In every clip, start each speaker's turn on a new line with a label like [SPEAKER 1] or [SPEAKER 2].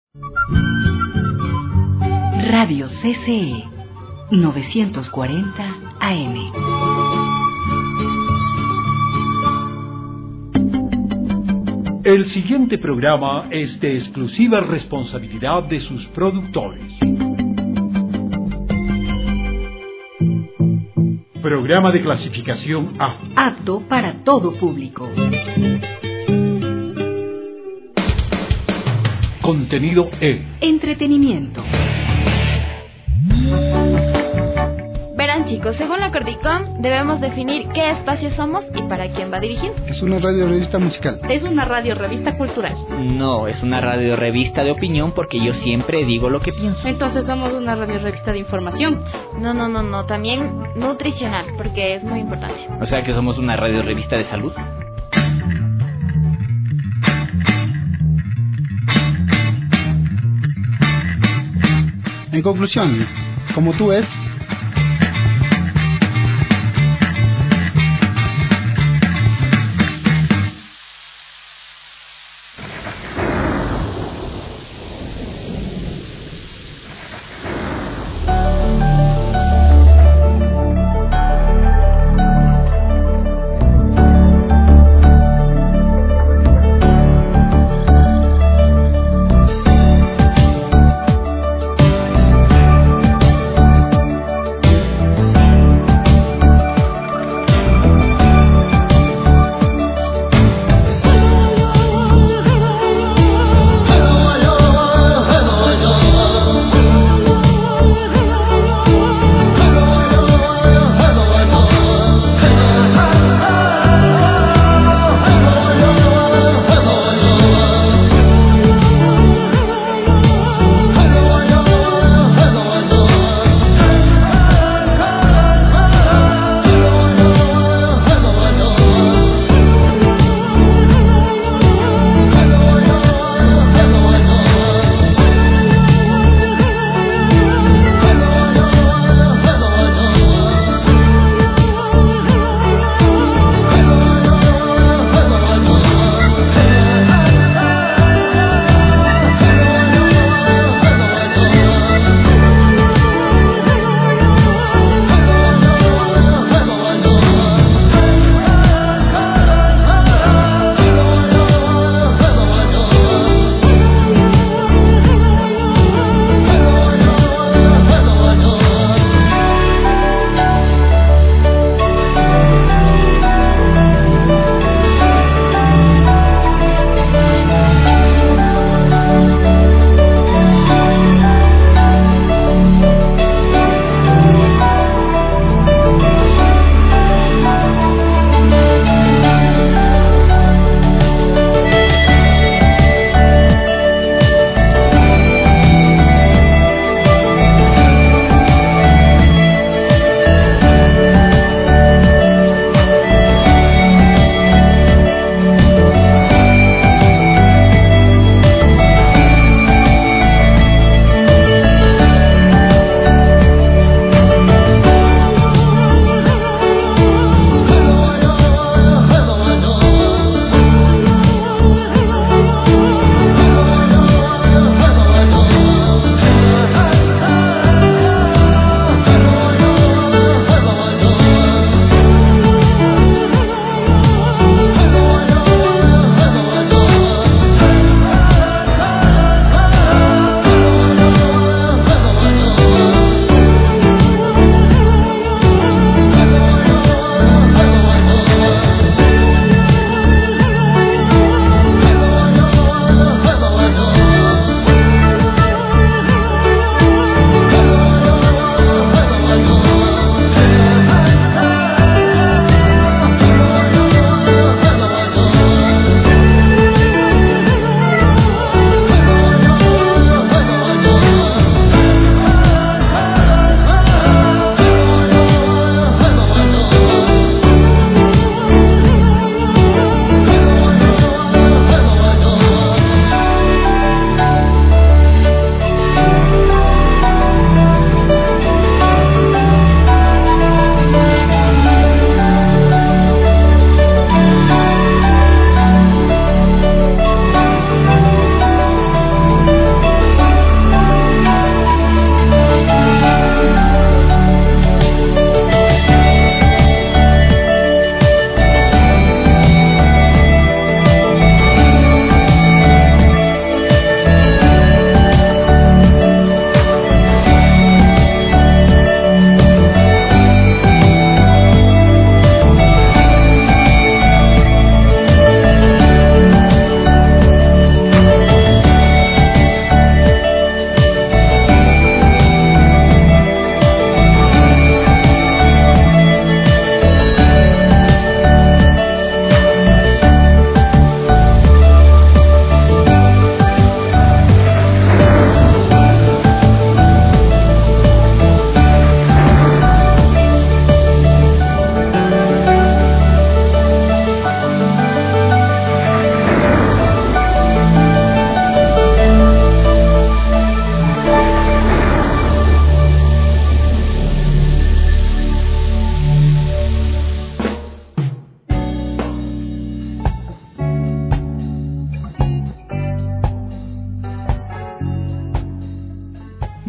[SPEAKER 1] Radio CCE 940 AM.
[SPEAKER 2] El siguiente programa es de exclusiva responsabilidad de sus productores. Programa de clasificación A.
[SPEAKER 1] Apto para todo público.
[SPEAKER 2] Contenido E.
[SPEAKER 1] Entretenimiento.
[SPEAKER 3] Verán, chicos, según la Cordicom debemos definir qué espacio somos y para quién va dirigido.
[SPEAKER 4] Es una radio revista musical.
[SPEAKER 5] Es una radio revista cultural.
[SPEAKER 6] No, es una radio revista de opinión porque yo siempre digo lo que pienso.
[SPEAKER 5] Entonces somos una radio revista de información.
[SPEAKER 3] No, también nutricional, porque es muy importante.
[SPEAKER 6] O sea que somos una radio revista de salud.
[SPEAKER 4] En conclusión, como tú ves,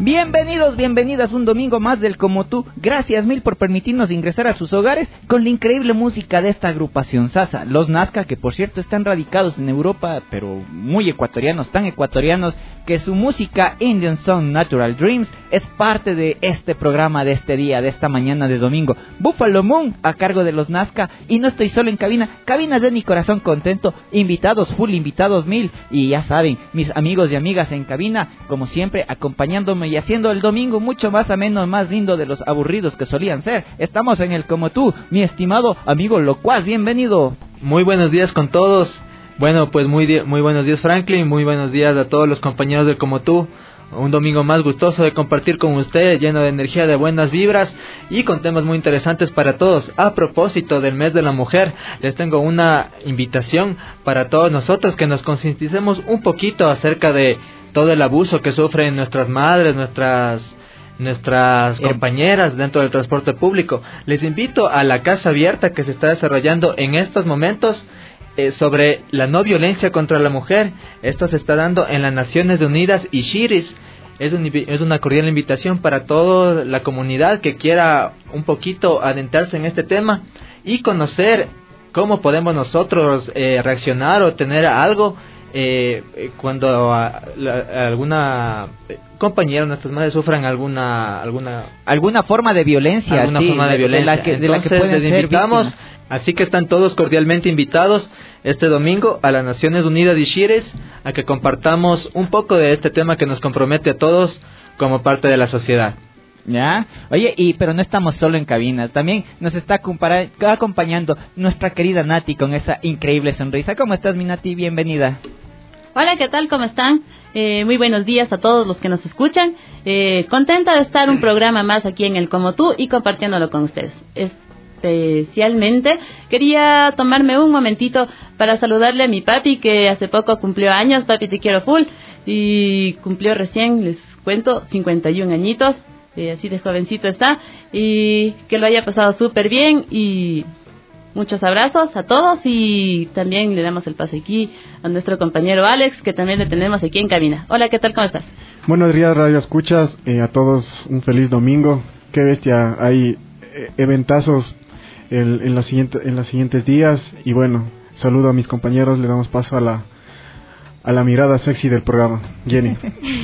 [SPEAKER 6] Bienvenidos, bienvenidas un domingo más del Como Tú. Gracias mil por permitirnos ingresar a sus hogares con la increíble música de esta agrupación Sasa, los Nazca, que por cierto están radicados en Europa, pero muy ecuatorianos, tan ecuatorianos que su música Indian Song Natural Dreams es parte de este programa de este día, de esta mañana de domingo. Buffalo Moon a cargo de los Nazca, y no estoy solo en cabinas de mi corazón contento, invitados full, invitados mil, y ya saben, mis amigos y amigas en cabina, como siempre, acompañándome y haciendo el domingo mucho más ameno, más lindo de los aburridos que solían ser. Estamos en el Como Tú, mi estimado amigo Locuaz, bienvenido.
[SPEAKER 7] Muy buenos días con todos. Bueno, pues muy buenos días, Franklin, muy buenos días a todos los compañeros del Como Tú. Un domingo más gustoso de compartir con usted, lleno de energía, de buenas vibras y con temas muy interesantes para todos. A propósito del mes de la mujer, les tengo una invitación para todos nosotros, que nos concienticemos un poquito acerca de todo el abuso que sufren nuestras madres, nuestras compañeras dentro del transporte público. Les invito a la casa abierta que se está desarrollando en estos momentos sobre la no violencia contra la mujer. Esto se está dando en las Naciones Unidas y Shiris. Es una cordial invitación para toda la comunidad que quiera un poquito adentrarse en este tema y conocer cómo podemos nosotros reaccionar o tener algo cuando alguna compañera, nuestras madres sufran alguna
[SPEAKER 6] forma de violencia,
[SPEAKER 7] de la que les invitamos. Así que están todos cordialmente invitados este domingo a las Naciones Unidas de Shires a que compartamos un poco de este tema que nos compromete a todos como parte de la sociedad.
[SPEAKER 6] ¿Ya? Oye, pero no estamos solo en cabina, también nos está acompañando nuestra querida Nati con esa increíble sonrisa. ¿Cómo estás, mi Nati? Bienvenida.
[SPEAKER 5] Hola, ¿qué tal? ¿Cómo están? Muy buenos días a todos los que nos escuchan. Contenta de estar un programa más aquí en el Como Tú y compartiéndolo con ustedes. Especialmente quería tomarme un momentito para saludarle a mi papi, que hace poco cumplió años. Papi, te quiero full. Y cumplió recién, les cuento, 51 añitos. Así de jovencito está, y que lo haya pasado súper bien, y muchos abrazos a todos, y también le damos el pase aquí a nuestro compañero Alex, que también le tenemos aquí en cabina. Hola, ¿qué tal? ¿Cómo estás?
[SPEAKER 8] Buenos días, Radio Escuchas, a todos un feliz domingo. Qué bestia, hay eventazos en los siguientes días, y bueno, saludo a mis compañeros, le damos paso a la mirada sexy del programa. Jenny.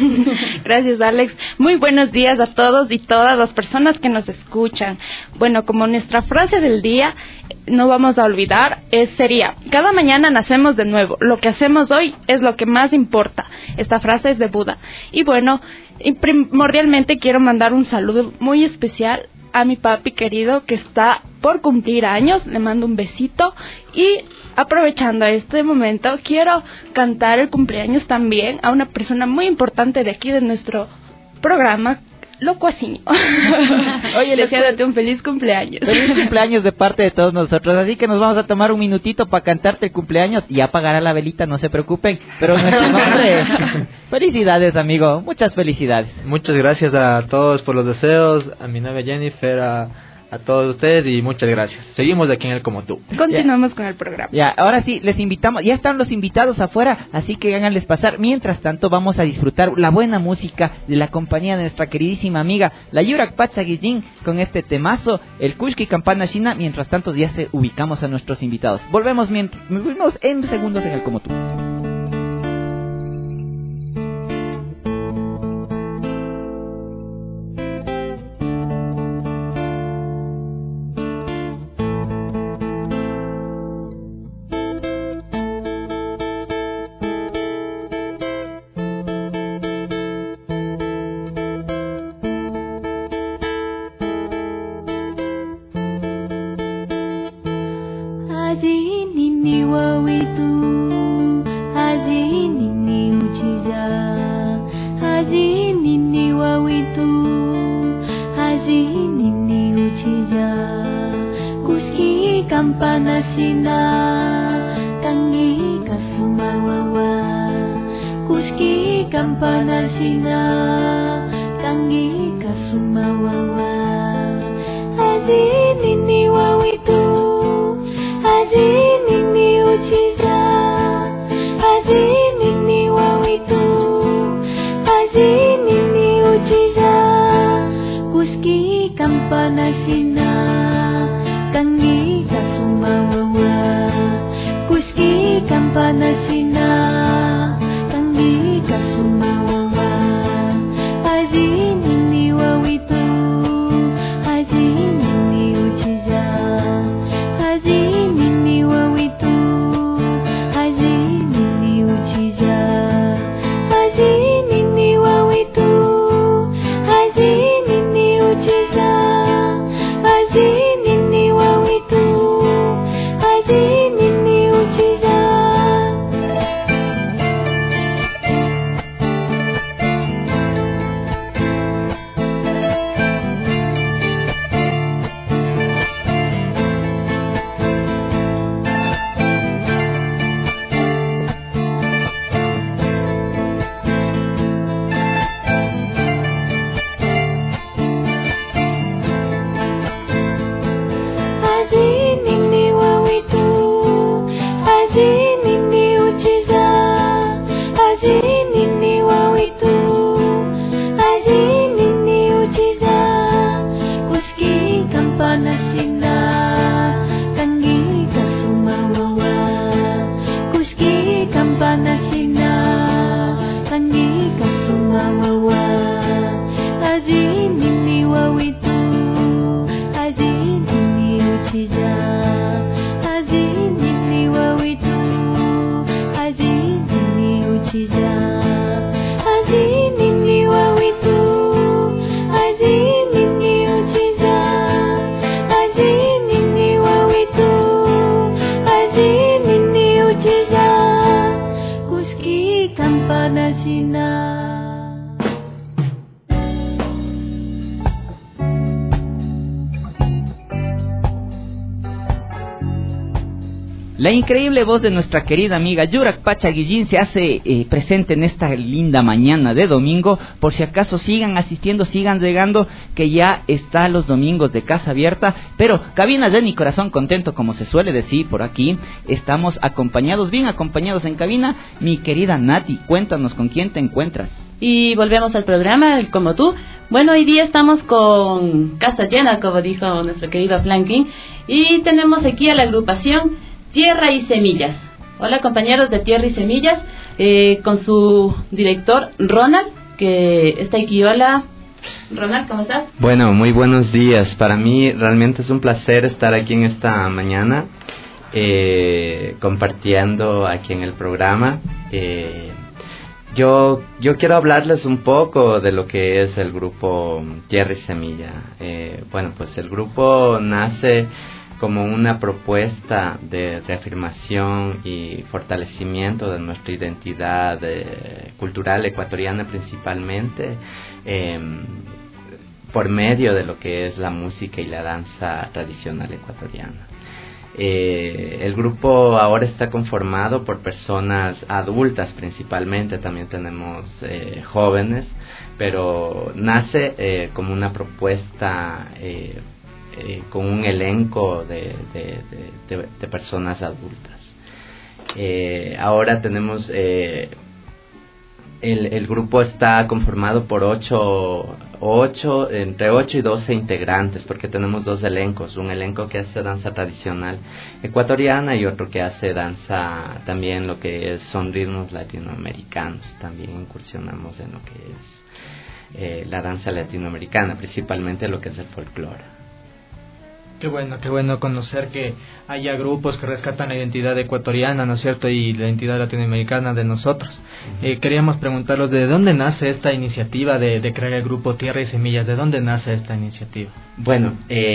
[SPEAKER 9] Gracias, Alex. Muy buenos días a todos y todas las personas que nos escuchan. Bueno, como nuestra frase del día, no vamos a olvidar, sería: cada mañana nacemos de nuevo. Lo que hacemos hoy es lo que más importa. Esta frase es de Buda. Y bueno, primordialmente quiero mandar un saludo muy especial a mi papi querido, que está por cumplir años. Le mando un besito, y aprovechando este momento quiero cantar el cumpleaños también a una persona muy importante de aquí de nuestro programa, Locuacinho. Oye, deseándote un feliz cumpleaños.
[SPEAKER 6] Feliz cumpleaños de parte de todos nosotros. Así que nos vamos a tomar un minutito para cantarte el cumpleaños, y apagará la velita, no se preocupen. Pero en nuestro nombre, felicidades, amigo. Muchas felicidades.
[SPEAKER 7] Muchas gracias a todos por los deseos, a mi novia Jennifer, a todos ustedes, y muchas gracias. Seguimos aquí en el Como Tú.
[SPEAKER 9] Continuamos con el programa.
[SPEAKER 6] Ya, ahora sí, les invitamos. Ya están los invitados afuera, así que háganles pasar. Mientras tanto, vamos a disfrutar la buena música de la compañía de nuestra queridísima amiga, la Yurak Pachaguillín, con este temazo, el Kushki Campana China. Mientras tanto, ya se ubicamos a nuestros invitados. Volvemos en segundos en el Como Tú.
[SPEAKER 10] Haji nini wawitu, haji nini uchiza. sina kangi katsumawawa kuski kampana sina kangi kasumawawa hazini ni wawitu hazini ni uchiza hazini ni wawitu hazini ni uchiza hazini ni wawitu hazini ni uchiza hazini ni wawitu hazini ni uchiza. Hazini ni wawitu hazini ni uchiza hazini ni wawitu hazini ni uchiza kuski kampana sina kangi kasumawawa kuski kampana sina kangi kasumawawa hazini ni wawitu hazini ni uchiza hazini ni wawitu hazini ni uchiza hazini ni wawitu hazini ni uchiza hazini ni wawitu hazini ni uchiza kuski kampana sina.
[SPEAKER 6] La increíble voz de nuestra querida amiga Yurak Pacha Guillín se hace presente en esta linda mañana de domingo. Por si acaso sigan asistiendo, sigan llegando, que ya está los domingos de casa abierta. Pero cabinas de mi corazón contento, como se suele decir por aquí. Estamos acompañados, bien acompañados en cabina. Mi querida Nati, cuéntanos con quién te encuentras.
[SPEAKER 5] Y volvemos al programa, el Como Tú. Bueno, hoy día estamos con casa llena, como dijo nuestro querido Franklin. Y tenemos aquí a la agrupación Tierra y Semillas. Hola compañeros de Tierra y Semillas, con su director Ronald, que está aquí. Hola Ronald, ¿cómo estás?
[SPEAKER 11] Bueno, muy buenos días. Para mí realmente es un placer estar aquí en esta mañana, compartiendo aquí en el programa. Yo quiero hablarles un poco de lo que es el grupo Tierra y Semilla. Bueno, pues el grupo nace como una propuesta de reafirmación y fortalecimiento de nuestra identidad cultural ecuatoriana principalmente, por medio de lo que es la música y la danza tradicional ecuatoriana. El grupo ahora está conformado por personas adultas principalmente, también tenemos jóvenes, pero nace como una propuesta con un elenco de personas adultas. Ahora tenemos el grupo está conformado por entre 8 y 12 integrantes, porque tenemos dos elencos, un elenco que hace danza tradicional ecuatoriana y otro que hace danza también, lo que son ritmos latinoamericanos. También incursionamos en lo que es la danza latinoamericana, principalmente lo que es el folclore.
[SPEAKER 7] Qué bueno conocer que haya grupos que rescatan la identidad ecuatoriana, ¿no es cierto?, y la identidad latinoamericana de nosotros. Queríamos preguntarlos de dónde nace esta iniciativa de crear el grupo Tierra y Semillas. ¿De dónde nace esta iniciativa? Bueno,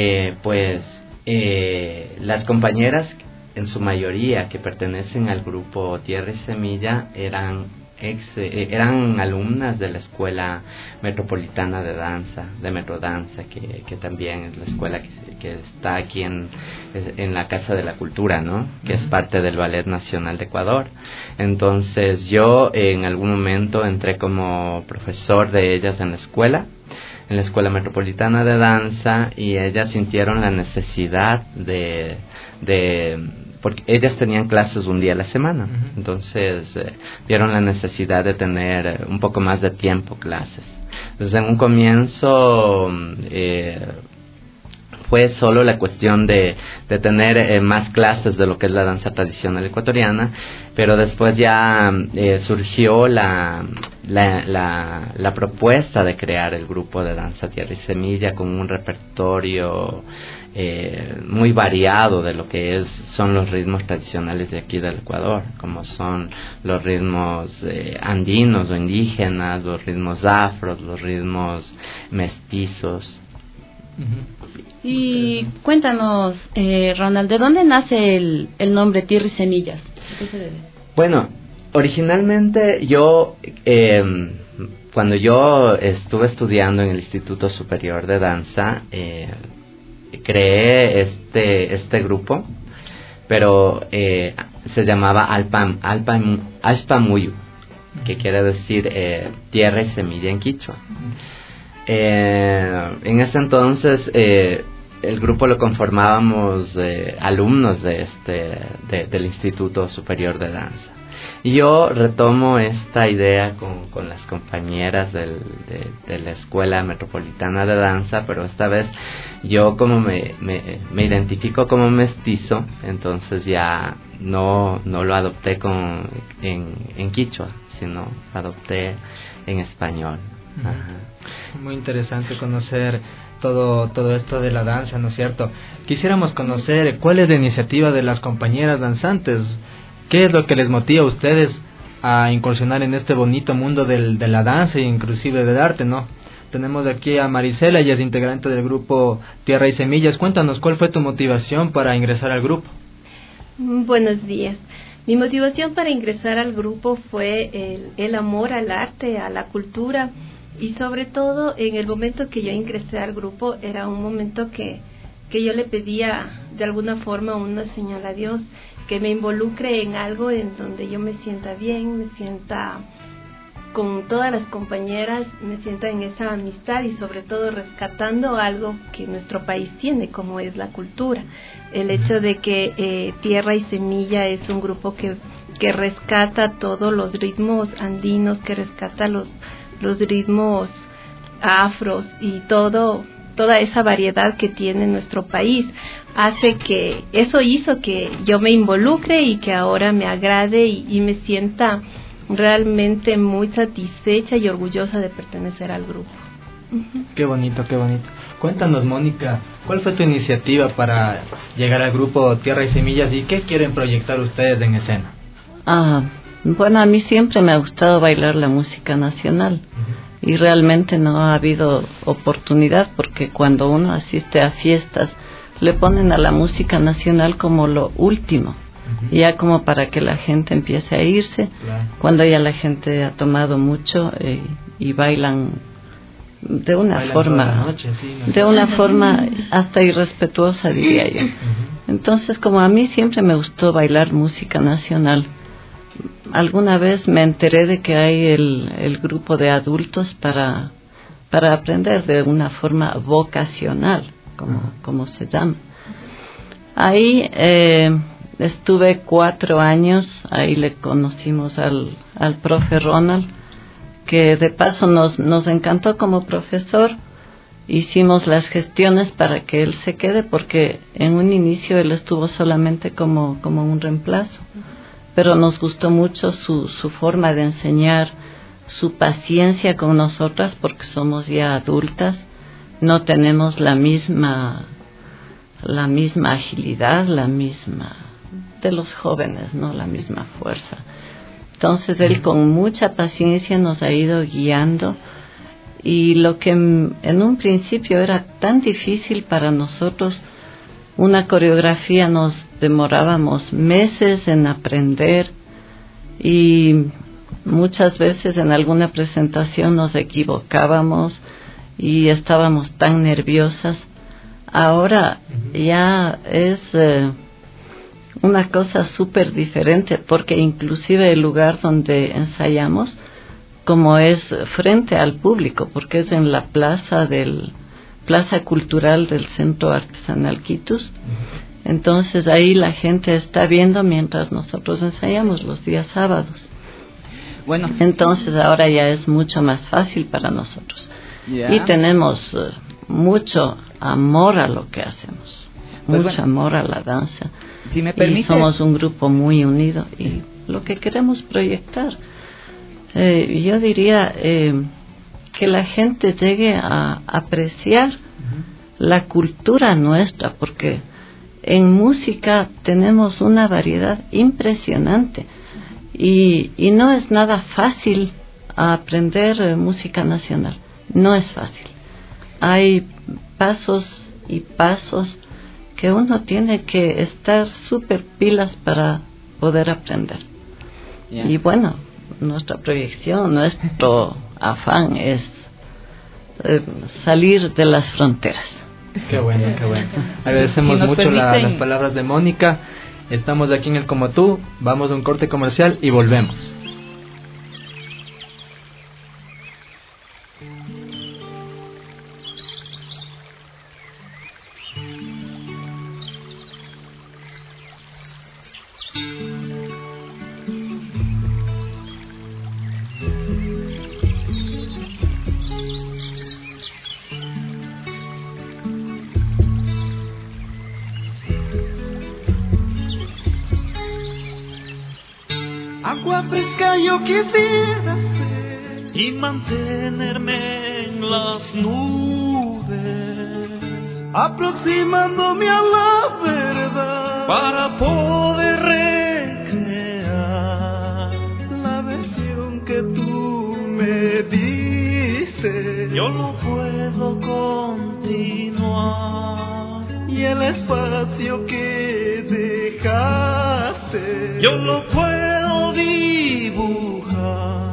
[SPEAKER 11] las compañeras, en su mayoría, que pertenecen al grupo Tierra y Semilla, eran alumnas de la Escuela Metropolitana de Danza, de Metrodanza, que también es la escuela que está aquí en la Casa de la Cultura, ¿no?, que es parte del Ballet Nacional de Ecuador. Entonces yo en algún momento entré como profesor de ellas en la escuela Metropolitana de Danza, y ellas sintieron la necesidad porque ellas tenían clases un día a la semana, entonces vieron la necesidad de tener un poco más de tiempo clases. Desde un comienzo fue solo la cuestión de tener más clases de lo que es la danza tradicional ecuatoriana, pero después ya surgió la propuesta de crear el grupo de danza Tierra y Semilla con un repertorio muy variado de lo que son los ritmos tradicionales de aquí del Ecuador, como son los ritmos andinos o indígenas, los ritmos afros, los ritmos mestizos.
[SPEAKER 5] Y cuéntanos, Ronald, ¿de dónde nace el nombre Tierra y Semillas? ¿Qué se debe?
[SPEAKER 11] Bueno, originalmente yo, cuando yo estuve estudiando en el Instituto Superior de Danza, creé este grupo, pero se llamaba Alpamuyu, que quiere decir tierra y semilla en quichua. En ese entonces el grupo lo conformábamos alumnos del Instituto Superior de Danza. Y yo retomo esta idea con las compañeras de la Escuela Metropolitana de Danza, pero esta vez yo como me identifico como mestizo, entonces ya no lo adopté en quichua, sino adopté en español.
[SPEAKER 7] Ajá. Muy interesante conocer todo esto de la danza, ¿no es cierto? Quisiéramos conocer cuál es la iniciativa de las compañeras danzantes. ¿Qué es lo que les motiva a ustedes a incursionar en este bonito mundo de la danza e inclusive del arte, ¿no? Tenemos aquí a Marisela, ella es integrante del grupo Tierra y Semillas. Cuéntanos, ¿cuál fue tu motivación para ingresar al grupo?
[SPEAKER 12] Buenos días. Mi motivación para ingresar al grupo fue el amor al arte, a la cultura, y sobre todo en el momento que yo ingresé al grupo era un momento que yo le pedía de alguna forma una señal a Dios, que me involucre en algo en donde yo me sienta bien, me sienta con todas las compañeras, me sienta en esa amistad y sobre todo rescatando algo que nuestro país tiene, como es la cultura. El hecho de que Tierra y Semilla es un grupo que rescata todos los ritmos andinos, que rescata los ritmos afros y toda esa variedad que tiene nuestro país, eso hizo que yo me involucre y que ahora me agrade y me sienta realmente muy satisfecha y orgullosa de pertenecer al grupo.
[SPEAKER 7] Qué bonito, qué bonito. Cuéntanos, Mónica, ¿cuál fue tu iniciativa para llegar al grupo Tierra y Semillas y qué quieren proyectar ustedes en escena?
[SPEAKER 13] Bueno, a mí siempre me ha gustado bailar la música nacional. Y realmente no ha habido oportunidad porque cuando uno asiste a fiestas le ponen a la música nacional como lo último, ya como para que la gente empiece a irse, cuando ya la gente ha tomado mucho y bailan de una forma hasta irrespetuosa, diría yo. Entonces, como a mí siempre me gustó bailar música nacional, alguna vez me enteré de que hay el grupo de adultos para aprender de una forma vocacional, como se llama. Ahí estuve 4 años, ahí le conocimos al profe Ronald, que de paso nos encantó como profesor. Hicimos las gestiones para que él se quede, porque en un inicio él estuvo solamente como un reemplazo. Pero nos gustó mucho su forma de enseñar, su paciencia con nosotras, porque somos ya adultas, no tenemos la misma agilidad, la misma de los jóvenes, no la misma fuerza. Entonces él con mucha paciencia nos ha ido guiando, y lo que en un principio era tan difícil para nosotros, una coreografía nos demorábamos meses en aprender y muchas veces en alguna presentación nos equivocábamos y estábamos tan nerviosas. Ahora ya es una cosa súper diferente, porque inclusive el lugar donde ensayamos, como es frente al público, porque es en la plaza cultural del Centro Artesanal Quitus. Entonces ahí la gente está viendo mientras nosotros ensayamos los días sábados. Entonces ahora ya es mucho más fácil para nosotros. Y tenemos mucho amor a lo que hacemos,
[SPEAKER 6] Pues
[SPEAKER 13] mucho amor a la danza.
[SPEAKER 6] Si me permite,
[SPEAKER 13] y somos un grupo muy unido y lo que queremos proyectar, yo diría que la gente llegue a apreciar la cultura nuestra, porque en música tenemos una variedad impresionante y no es nada fácil aprender música nacional, no es fácil. Hay pasos y pasos que uno tiene que estar súper pilas para poder aprender.
[SPEAKER 6] Yeah.
[SPEAKER 13] Y bueno, nuestra proyección, nuestro afán es salir de las fronteras.
[SPEAKER 7] Qué bueno, qué bueno. Agradecemos
[SPEAKER 6] Si nos
[SPEAKER 7] mucho
[SPEAKER 6] permiten...
[SPEAKER 7] las palabras de Mónica. Estamos aquí en el Como Tú, vamos a un corte comercial y volvemos.
[SPEAKER 14] Agua fresca yo quisiera ser y mantenerme en las nubes, aproximándome a la verdad para poder recrear la versión que tú me diste. Yo no puedo continuar y el espacio que dejaste yo lo puedo dibujar.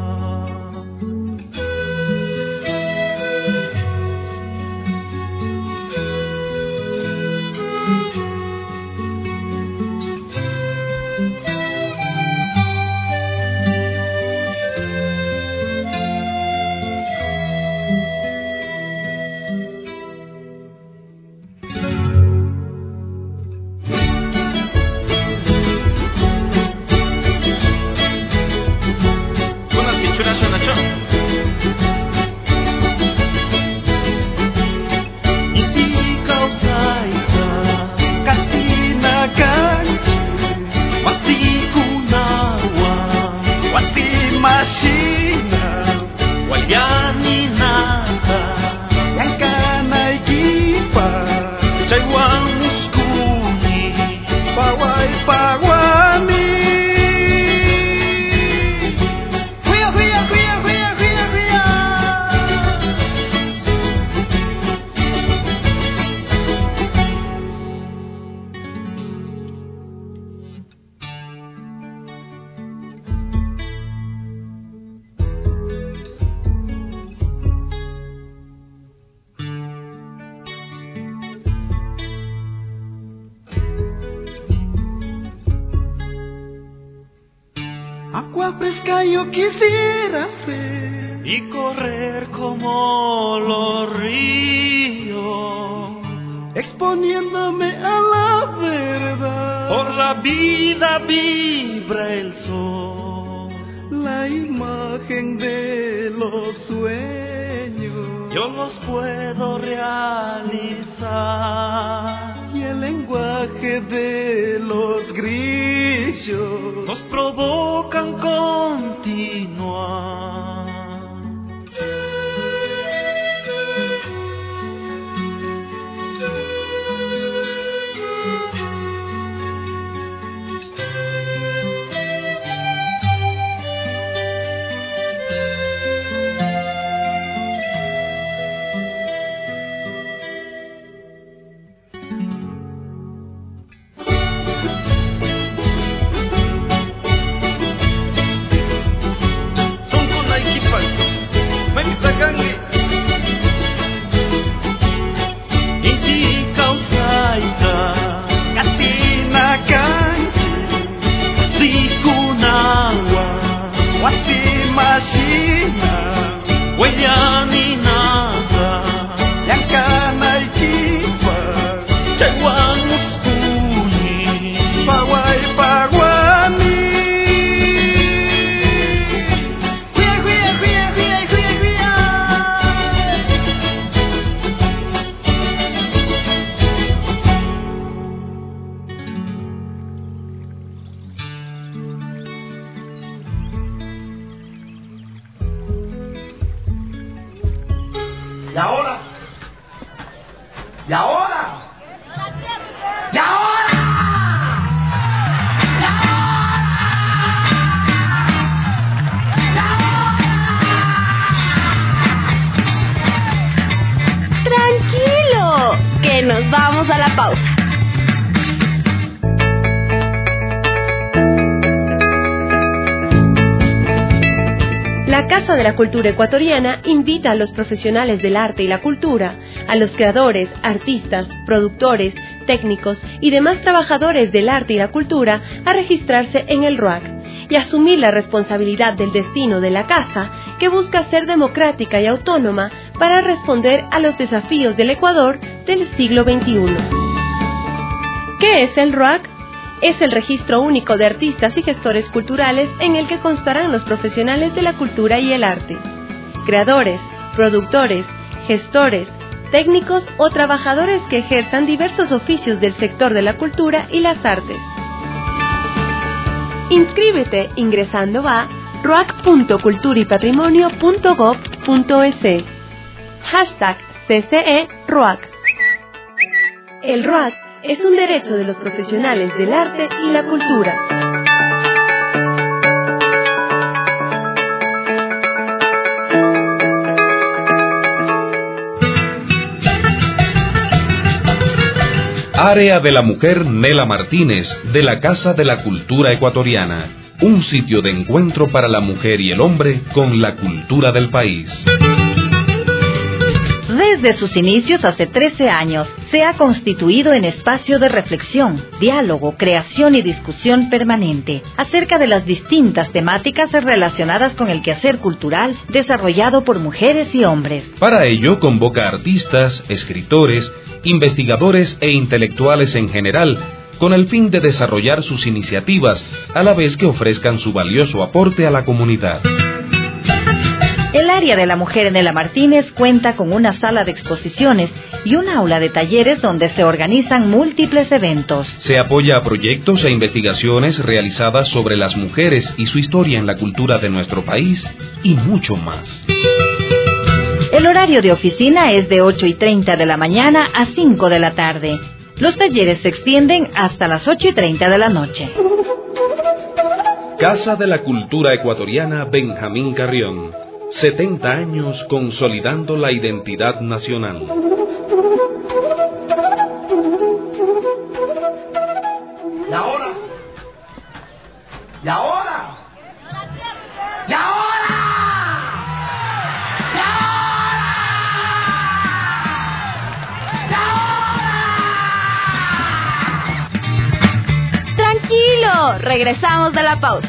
[SPEAKER 14] Agua fresca yo quisiera ser y correr como los ríos, exponiéndome a la verdad. Por la vida vibra el sol, la imagen de los sueños yo los puedo realizar, y el lenguaje de los grillos nos provocan continuar.
[SPEAKER 15] ¿Y ahora? ¿Y ahora? ¿Y ahora?
[SPEAKER 3] Tranquilo, que nos vamos a la pausa.
[SPEAKER 16] La Casa de la Cultura Ecuatoriana invita a los profesionales del arte y la cultura, a los creadores, artistas, productores, técnicos y demás trabajadores del arte y la cultura a registrarse en el RUAC y asumir la responsabilidad del destino de la casa, que busca ser democrática y autónoma para responder a los desafíos del Ecuador del siglo XXI. ¿Qué es el RUAC? Es el registro único de artistas y gestores culturales en el que constarán los profesionales de la cultura y el arte, creadores, productores, gestores, técnicos o trabajadores que ejerzan diversos oficios del sector de la cultura y las artes. Inscríbete ingresando a ruac.culturaypatrimonio.gov.es. Hashtag CCE RUAC. El RUAC es un derecho de los profesionales del arte y la cultura.
[SPEAKER 17] Área de la Mujer Nela Martínez, de la Casa de la Cultura Ecuatoriana. Un sitio de encuentro para la mujer y el hombre con la cultura del país.
[SPEAKER 18] Desde sus inicios hace 13 años, se ha constituido en espacio de reflexión, diálogo, creación y discusión permanente acerca de las distintas temáticas relacionadas con el quehacer cultural desarrollado por mujeres y hombres.
[SPEAKER 17] Para ello convoca artistas, escritores, investigadores e intelectuales en general, con el fin de desarrollar sus iniciativas, a la vez que ofrezcan su valioso aporte a la comunidad.
[SPEAKER 18] El área de la mujer Nela Martínez cuenta con una sala de exposiciones y un aula de talleres donde se organizan múltiples eventos.
[SPEAKER 17] Se apoya a proyectos e investigaciones realizadas sobre las mujeres y su historia en la cultura de nuestro país y mucho más.
[SPEAKER 18] El horario de oficina es de 8:30 de la mañana a 5 de la tarde. Los talleres se extienden hasta las 8:30 de la noche.
[SPEAKER 17] Casa de la Cultura Ecuatoriana Benjamín Carrión. 70 años consolidando la identidad nacional.
[SPEAKER 15] ¿Y ahora? ¿Y ahora? ¿Y ahora? ¿Y ahora? ¿Y ahora?
[SPEAKER 3] Tranquilo, regresamos de la pausa.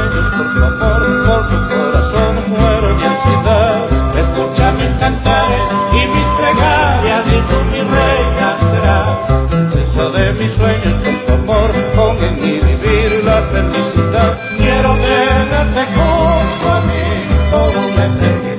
[SPEAKER 14] sueños, por tu amor, por tu corazón muero de ansiedad. Escucha mis cantares y mis plegarias y tú mi reina serás. Princesa de mis sueños, por tu amor, con en mí vivir la felicidad. Quiero tenerte junto a mí toda una eternidad.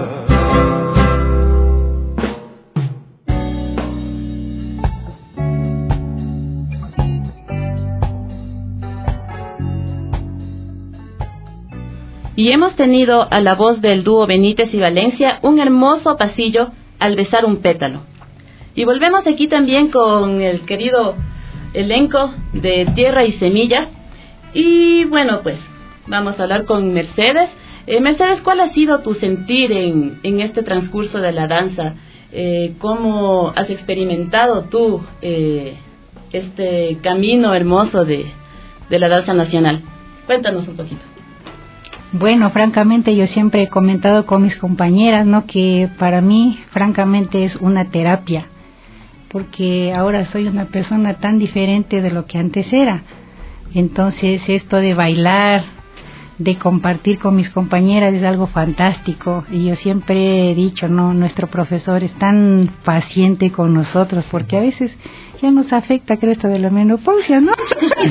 [SPEAKER 5] Y hemos tenido a la voz del dúo Benítez y Valencia un hermoso pasillo al besar un pétalo. Y volvemos aquí también con el querido elenco de Tierra y Semillas. Y bueno, pues vamos a hablar con Mercedes. Mercedes, ¿cuál ha sido tu sentir en este transcurso de la danza? ¿Cómo has experimentado tú este camino hermoso de la danza nacional? Cuéntanos un poquito.
[SPEAKER 19] Bueno, francamente yo siempre he comentado con mis compañeras, ¿no?, que para mí francamente es una terapia, porque ahora soy una persona tan diferente de lo que antes era. Entonces esto de bailar, de compartir con mis compañeras es algo fantástico, y yo siempre he dicho, no, nuestro profesor es tan paciente con nosotros, porque a veces ya nos afecta, creo, esto de la menopausia, ¿no?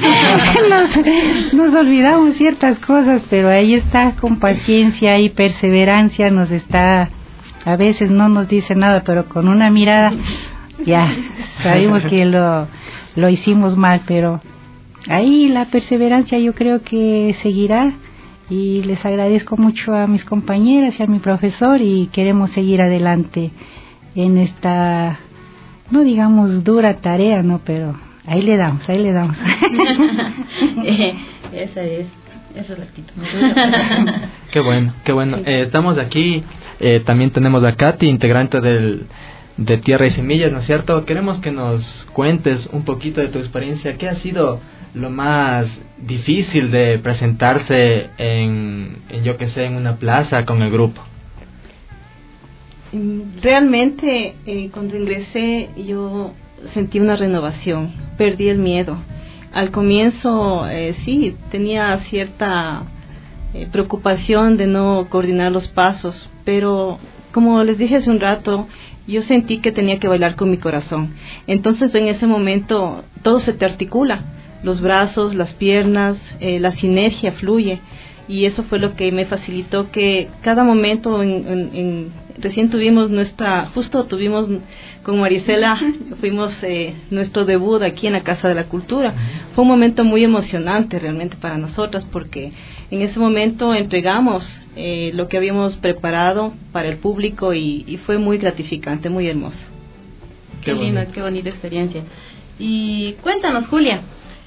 [SPEAKER 19] nos olvidamos ciertas cosas, pero ahí está, con paciencia y perseverancia nos está, a veces no nos dice nada, pero con una mirada ya sabemos que lo hicimos mal, pero ahí la perseverancia yo creo que seguirá. Y les agradezco mucho a mis compañeras y a mi profesor, y queremos seguir adelante en esta, no digamos dura tarea, no, pero ahí le damos.
[SPEAKER 5] Esa es la actitud.
[SPEAKER 7] Qué bueno. Estamos aquí, también tenemos a Katy, integrante de Tierra y Semillas, ¿no es cierto? Queremos que nos cuentes un poquito de tu experiencia. ¿Qué ha sido lo más difícil de presentarse en una plaza con el grupo?
[SPEAKER 20] Realmente cuando ingresé yo sentí una renovación, perdí el miedo. Al comienzo sí tenía cierta preocupación de no coordinar los pasos, pero como les dije hace un rato, yo sentí que tenía que bailar con mi corazón. Entonces en ese momento todo se te articula, los brazos, las piernas, la sinergia fluye, y eso fue lo que me facilitó que cada momento recién tuvimos con Marisela, fuimos nuestro debut aquí en la Casa de la Cultura. Fue un momento muy emocionante realmente para nosotras, porque en ese momento entregamos lo que habíamos preparado para el público, y fue muy gratificante, muy hermoso.
[SPEAKER 5] Qué lindo, qué bonita experiencia. Y cuéntanos, Julia,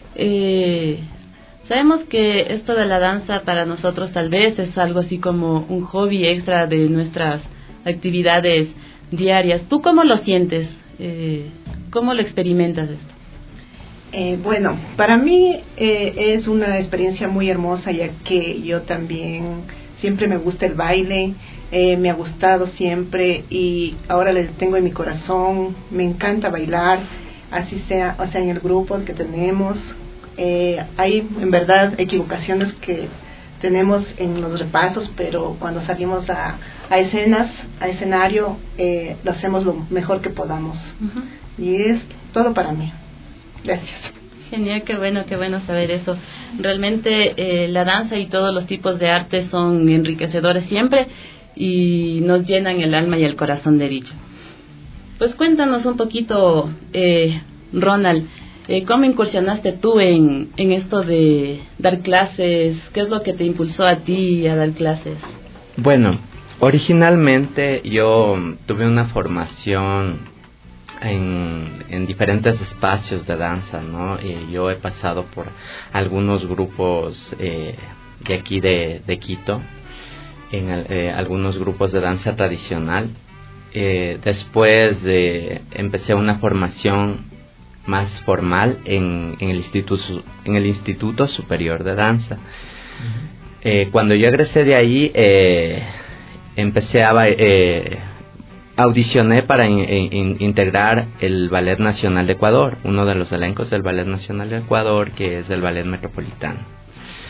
[SPEAKER 5] sabemos que esto de la danza para nosotros tal vez es algo así como un hobby extra de nuestras actividades diarias. ¿Tú cómo lo sientes? ¿Cómo lo experimentas esto?
[SPEAKER 21] Bueno, para mí es una experiencia muy hermosa, ya que yo también siempre me gusta el baile, me ha gustado siempre, y ahora le tengo en mi corazón. Me encanta bailar, así sea, o sea, en el grupo que tenemos. Hay en verdad equivocaciones que tenemos en los repasos, pero cuando salimos a escenario, lo hacemos lo mejor que podamos. Y es todo para mí. Gracias.
[SPEAKER 5] Genial, qué bueno saber eso. Realmente la danza y todos los tipos de arte son enriquecedores siempre y nos llenan el alma y el corazón de dicha. Pues cuéntanos un poquito, Ronald, ¿cómo incursionaste tú en esto de dar clases? ¿Qué es lo que te impulsó a ti a dar clases?
[SPEAKER 11] Bueno, originalmente yo tuve una formación en diferentes espacios de danza, ¿no? Yo he pasado por algunos grupos de aquí de Quito, en algunos grupos de danza tradicional. Después empecé una formación más formal en el Instituto Superior de Danza. Cuando yo egresé de ahí, empecé a audicioné para integrar el Ballet Nacional de Ecuador, uno de los elencos del Ballet Nacional de Ecuador, que es el Ballet Metropolitano.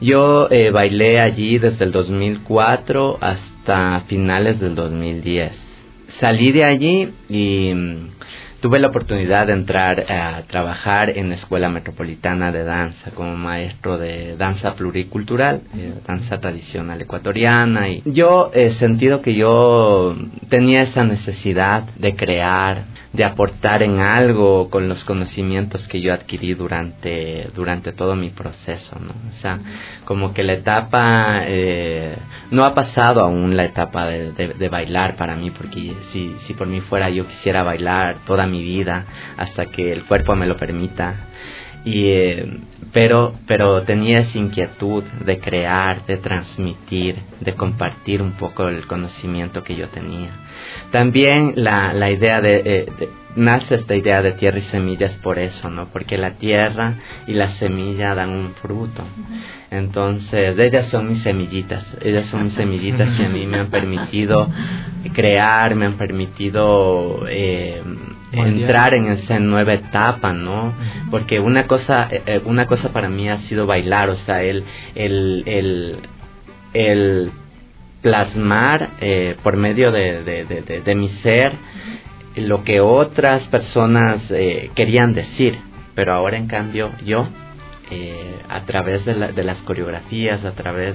[SPEAKER 11] Yo bailé allí desde el 2004 hasta finales del 2010. Salí de allí y tuve la oportunidad de entrar a trabajar en la Escuela Metropolitana de Danza como maestro de danza pluricultural, danza tradicional ecuatoriana. Y yo he sentido que yo tenía esa necesidad de crear, de aportar en algo con los conocimientos que yo adquirí durante todo mi proceso, ¿no? O sea, como que la etapa, no ha pasado aún la etapa de bailar para mí, porque si por mí fuera yo quisiera bailar toda mi vida hasta que el cuerpo me lo permita. Pero tenía esa inquietud de crear, de transmitir, de compartir un poco el conocimiento que yo tenía. También la idea nace esta idea de tierra y semillas por eso, ¿no? Porque la tierra y la semilla dan un fruto. Entonces, ellas son mis semillitas y a mí me han permitido crear, me han permitido entrar en esa nueva etapa, ¿no? Porque una cosa para mí ha sido bailar, o sea, el plasmar por medio de mi ser lo que otras personas querían decir, pero ahora en cambio yo a través de las coreografías, a través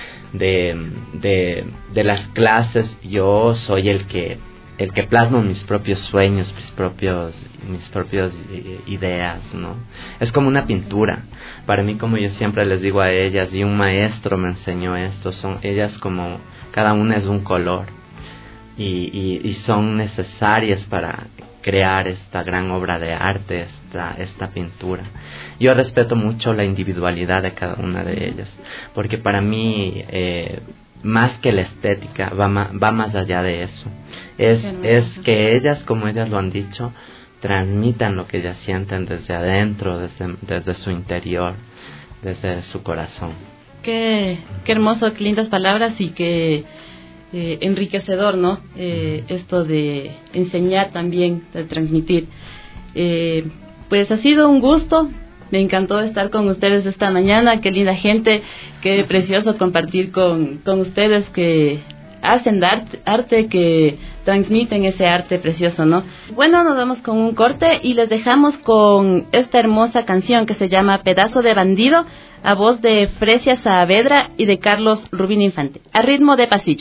[SPEAKER 11] de las clases, yo soy el que plasmo mis propios sueños, mis propios ideas, ¿no? Es como una pintura. Para mí, como yo siempre les digo a ellas, y un maestro me enseñó esto, ellas como cada una es un color y son necesarias para crear esta gran obra de arte, esta pintura. Yo respeto mucho la individualidad de cada una de ellas, porque para mí más que la estética va más allá de eso. Es que ellas, como ellas lo han dicho, transmitan lo que ellas sienten desde adentro, desde su interior, desde su corazón.
[SPEAKER 5] Qué hermoso, qué lindas palabras y qué enriquecedor, ¿no? Esto de enseñar también, de transmitir. Pues ha sido un gusto. Me encantó estar con ustedes esta mañana. Qué linda gente, qué precioso compartir con ustedes que hacen arte, que transmiten ese arte precioso, ¿no? Bueno, nos vamos con un corte y les dejamos con esta hermosa canción que se llama Pedazo de Bandido, a voz de Fresia Saavedra y de Carlos Rubín Infante, a ritmo de pasillo.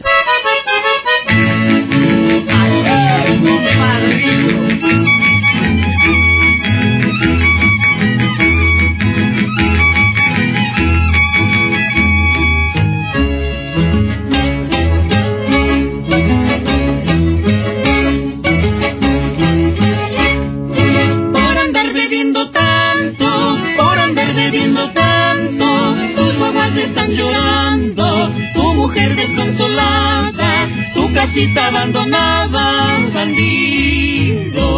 [SPEAKER 10] Están llorando, tu mujer desconsolada, tu casita abandonada, bandido.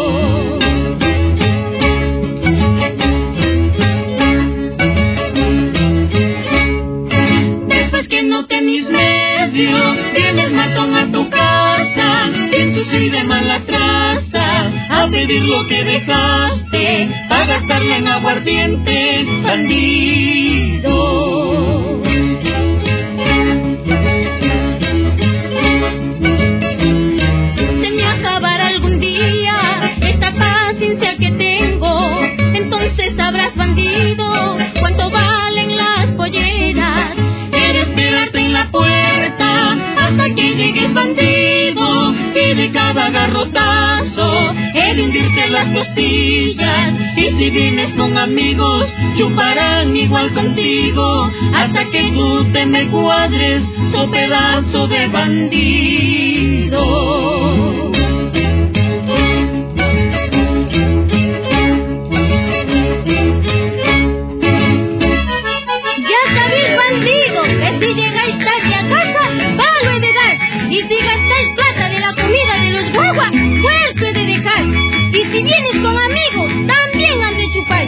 [SPEAKER 10] Después que no tenés medio, tienes matón a tu casa, en su y de mala traza, a pedir lo que dejaste, a gastarlo en aguardiente, bandido. Que tengo, entonces sabrás, bandido, cuánto valen las polleras. Quiero esperarte en la puerta hasta que llegues, bandido, y de cada garrotazo he de hundirte las costillas. Y si vienes con amigos, chuparán igual contigo hasta que tú te me cuadres, so pedazo de bandido. Si llegáis tarde a casa, palo he de dar. Y si gastáis plata de la comida de los guaguas, puerto he de dejar. Y si vienes con amigos, también han de chupar.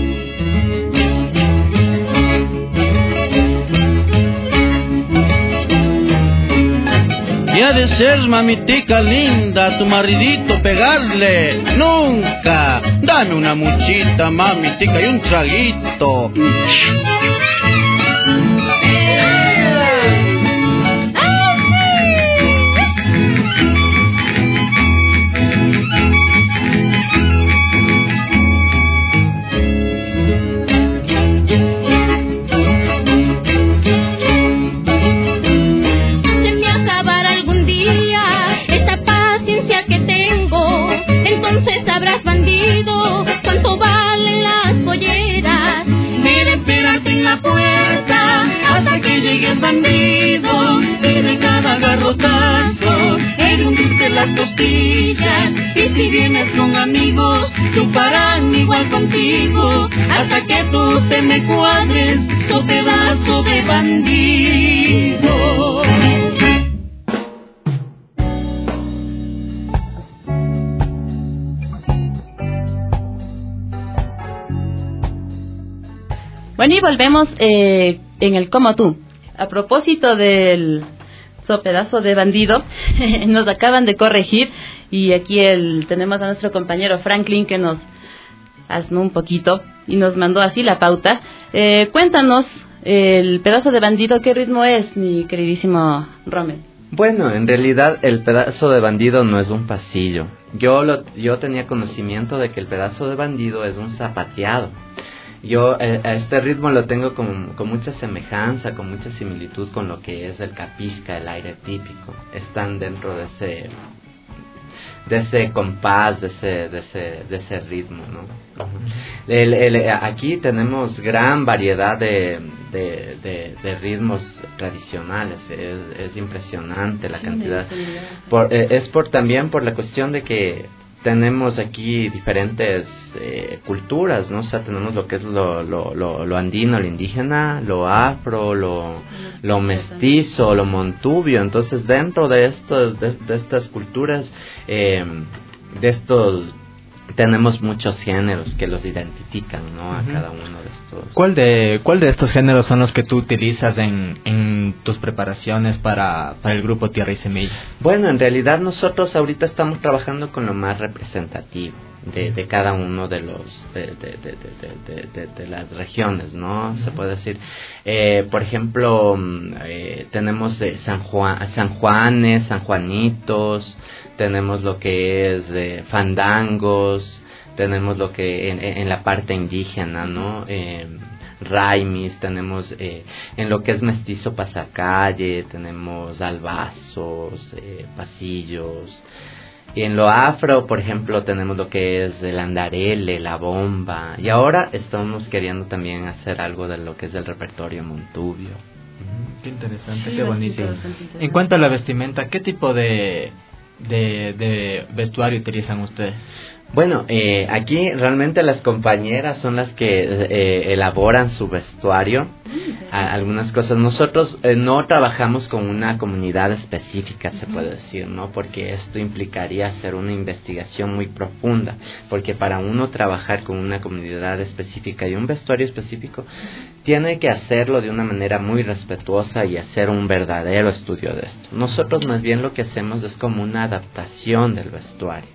[SPEAKER 2] Y ha de ser, mamitica linda, tu maridito pegarle. Nunca. Dame una muchita, mamitica, y un traguito.
[SPEAKER 10] me llegues bandido, que de cada garrotazo he de hundirte las costillas. Y si vienes con amigos, chuparán igual contigo, hasta que tú te me cuadres, so pedazo de bandido.
[SPEAKER 5] Bueno, y volvemos en el Como Tú. A propósito del pedazo de bandido, nos acaban de corregir y aquí tenemos a nuestro compañero Franklin que nos asnó un poquito y nos mandó así la pauta. Cuéntanos, el pedazo de bandido, ¿qué ritmo es, mi queridísimo Rommel?
[SPEAKER 11] Bueno, en realidad el pedazo de bandido no es un pasillo. Yo tenía conocimiento de que el pedazo de bandido es un zapateado. Yo a este ritmo lo tengo con mucha semejanza, con mucha similitud con lo que es el capisca, el aire típico. Están dentro de ese compás, de ese ritmo, ¿no? Aquí tenemos gran variedad de ritmos tradicionales. Es impresionante la cantidad. También por la cuestión de que tenemos aquí diferentes culturas, ¿no? O sea, tenemos lo que es lo andino, lo indígena, lo afro, lo mestizo, lo montubio. Entonces, dentro de estas culturas, tenemos muchos géneros que los identifican, ¿no? A cada uno de estos.
[SPEAKER 7] ¿Cuál de estos géneros son los que tú utilizas en tus preparaciones para el grupo Tierra y Semilla?
[SPEAKER 11] Bueno, en realidad nosotros ahorita estamos trabajando con lo más representativo de cada uno de los de las regiones, ¿no? Se puede decir, por ejemplo, tenemos San Juanes, Sanjuanitos, tenemos lo que es fandangos, tenemos lo que en la parte indígena, ¿no? Raimis, tenemos en lo que es mestizo pasacalle, tenemos albazos, pasillos. Y en lo afro, por ejemplo, tenemos lo que es el andarele, la bomba. Y ahora estamos queriendo también hacer algo de lo que es el repertorio montubio.
[SPEAKER 7] Qué interesante, sí, qué bonito. En cuanto a la vestimenta, ¿qué tipo de vestuario utilizan ustedes?
[SPEAKER 11] Bueno, aquí realmente las compañeras son las que elaboran su vestuario, algunas cosas. Nosotros no trabajamos con una comunidad específica, se puede decir, ¿no? Porque esto implicaría hacer una investigación muy profunda, porque para uno trabajar con una comunidad específica y un vestuario específico, tiene que hacerlo de una manera muy respetuosa y hacer un verdadero estudio de esto. Nosotros más bien lo que hacemos es como una adaptación del vestuario.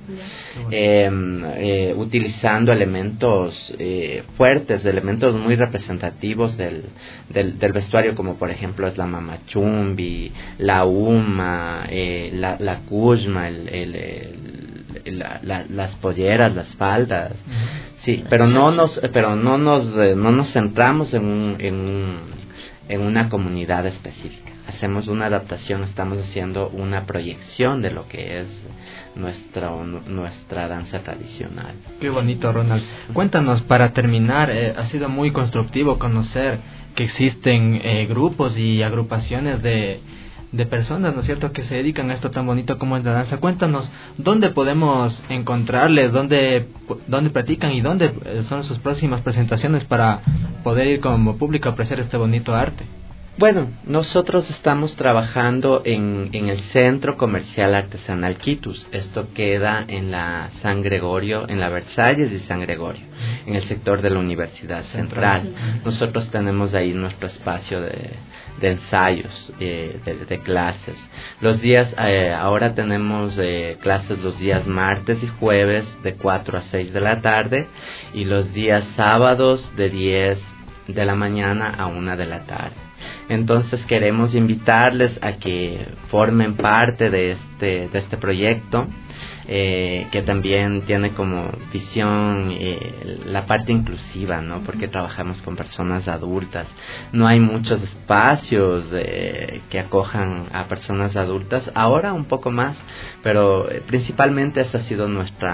[SPEAKER 11] Utilizando elementos fuertes, elementos muy representativos del vestuario, como por ejemplo es la mamachumbi, la uma, la kujma, las polleras, las faldas. Sí, pero no nos centramos en una comunidad específica. Hacemos una adaptación, estamos haciendo una proyección de lo que es nuestra danza tradicional.
[SPEAKER 7] Qué bonito, Ronald. Cuéntanos, para terminar, ha sido muy constructivo conocer que existen grupos y agrupaciones de personas, ¿no es cierto?, que se dedican a esto tan bonito como es la danza. Cuéntanos, ¿dónde podemos encontrarles? ¿Dónde practican? ¿Y dónde son sus próximas presentaciones para poder ir como público a apreciar este bonito arte?
[SPEAKER 11] Bueno, nosotros estamos trabajando en el Centro Comercial Artesanal Quitus. Esto queda en la San Gregorio, en la Versalles y San Gregorio, en el sector de la Universidad Central. Nosotros tenemos ahí nuestro espacio de ensayos, de clases. Los días, ahora tenemos clases los días martes y jueves de 4 a 6 de la tarde y los días sábados de 10 de la mañana a 1 de la tarde. Entonces queremos invitarles a que formen parte de este proyecto, que también tiene como visión la parte inclusiva, ¿no? Porque trabajamos con personas adultas. No hay muchos espacios que acojan a personas adultas. Ahora un poco más, pero principalmente esa ha sido nuestra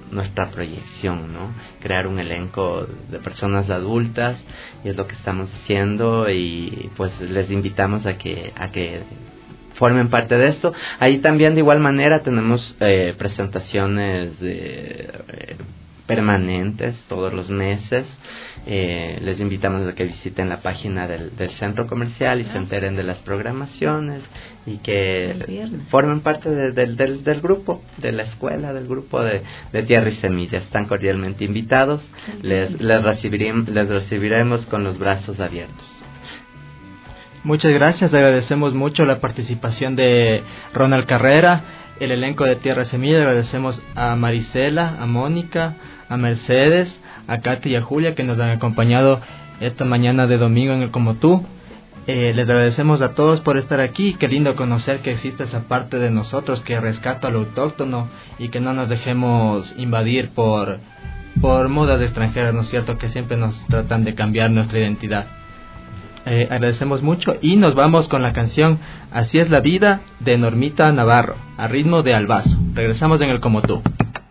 [SPEAKER 11] nuestra proyección, ¿no? Crear un elenco de personas adultas, y es lo que estamos haciendo, y pues les invitamos a que formen parte de esto. Ahí también de igual manera tenemos presentaciones permanentes todos los meses. Les invitamos a que visiten la página del centro comercial y se enteren de las programaciones, y que formen parte del grupo, de la escuela, del grupo de Tierra y Semilla. Están cordialmente invitados. Les recibiremos con los brazos abiertos.
[SPEAKER 7] Muchas gracias, agradecemos mucho la participación de Ronald Carrera, el elenco de Tierra y Semilla. Agradecemos a Marisela, a Mónica, a Mercedes, a Katy y a Julia, que nos han acompañado esta mañana de domingo en el Como Tú. Les agradecemos a todos por estar aquí. Qué lindo conocer que existe esa parte de nosotros que rescata lo autóctono y que no nos dejemos invadir por modas extranjeras, ¿no es cierto?, que siempre nos tratan de cambiar nuestra identidad. Agradecemos mucho y nos vamos con la canción Así es la vida de Normita Navarro, a ritmo de Albazo. Regresamos en el Como Tú.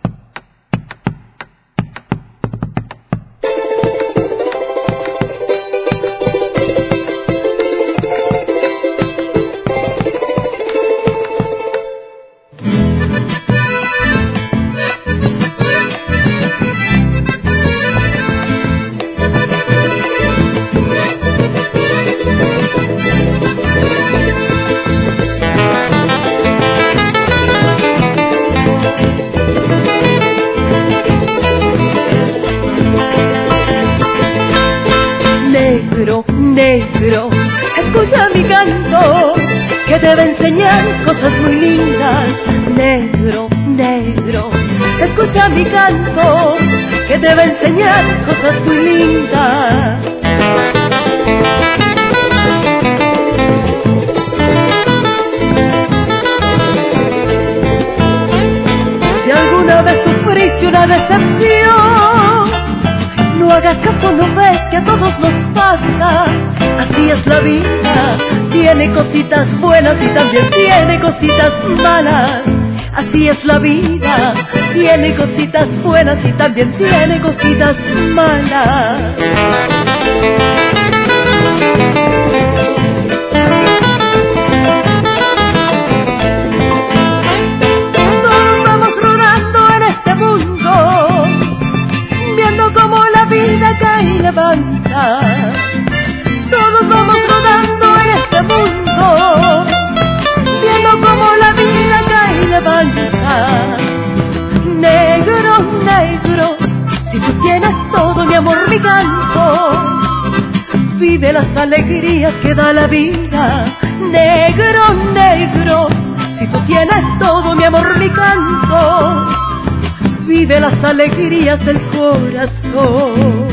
[SPEAKER 1] Negro, escucha mi canto, que te va a enseñar cosas muy lindas. Negro, negro, escucha mi canto, que te va a enseñar cosas muy lindas. Si alguna vez sufriste una decepción, no hagas caso, no ves que a todos nos pasa. Así es la vida, tiene cositas buenas y también tiene cositas malas. Así es la vida, tiene cositas buenas y también tiene cositas malas. Todos vamos rodando en este mundo, viendo cómo la vida cae y levanta. Todos vamos rodando en este mundo, viendo cómo la vida cae y levanta. Negro, negro, si tú tienes todo, mi amor, mi canto, vive las alegrías que da la vida. Negro, negro, si tú tienes todo, mi amor, mi canto, vive las alegrías del corazón.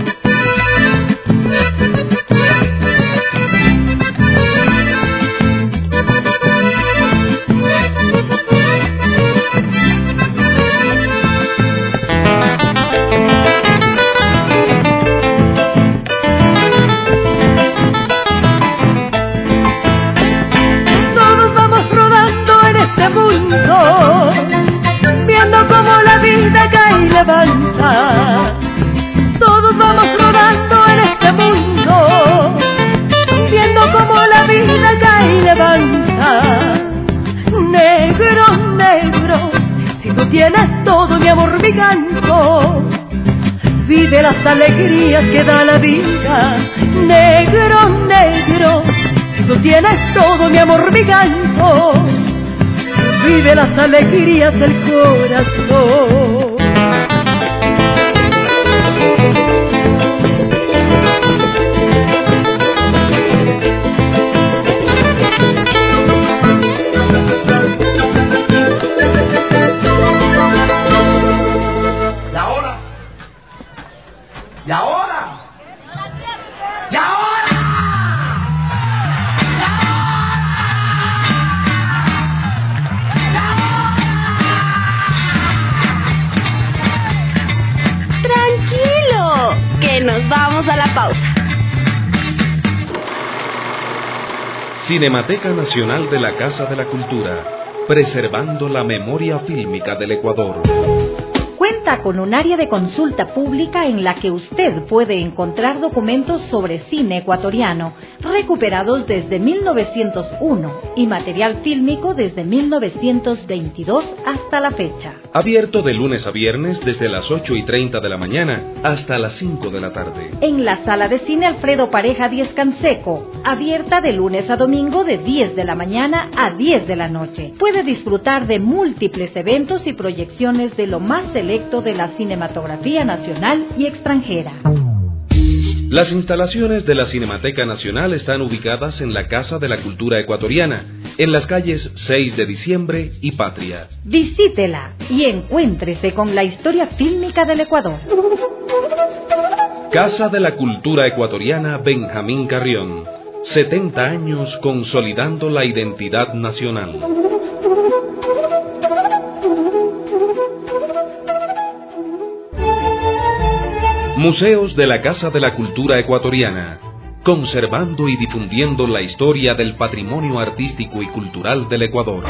[SPEAKER 1] Viendo cómo la vida cae y levanta. Todos vamos rodando en este mundo, viendo cómo la vida cae y levanta. Negro, negro, si tú tienes todo, mi amor, mi canto, vive las alegrías que da la vida. Negro, negro, si tú tienes todo, mi amor, mi canto, vive las alegrías del corazón.
[SPEAKER 15] ¿Y ahora? ¿Y ahora? ¿Y ahora?
[SPEAKER 3] Nos vamos a la pausa.
[SPEAKER 17] Cinemateca Nacional de la Casa de la Cultura, preservando la memoria fílmica del Ecuador.
[SPEAKER 18] Cuenta Cuenta con un área de consulta pública en la que usted puede encontrar documentos sobre cine ecuatoriano recuperados desde 1901 y material fílmico desde 1922 hasta la fecha.
[SPEAKER 17] Abierto de lunes a viernes desde las 8:30 de la mañana hasta las 5 de la tarde.
[SPEAKER 18] En la sala de cine Alfredo Pareja 10 Canseco, abierta de lunes a domingo de 10 de la mañana a 10 de la noche. Puede disfrutar de múltiples eventos y proyecciones de lo más selecto de la cinematografía nacional y extranjera.
[SPEAKER 17] Las instalaciones de la Cinemateca Nacional están ubicadas en la Casa de la Cultura Ecuatoriana, en las calles 6 de Diciembre y Patria.
[SPEAKER 18] Visítela y encuéntrese con la historia fílmica del Ecuador.
[SPEAKER 17] Casa de la Cultura Ecuatoriana Benjamín Carrión. 70 años consolidando la identidad nacional. Museos de la Casa de la Cultura Ecuatoriana, conservando y difundiendo la historia del patrimonio artístico y cultural del Ecuador.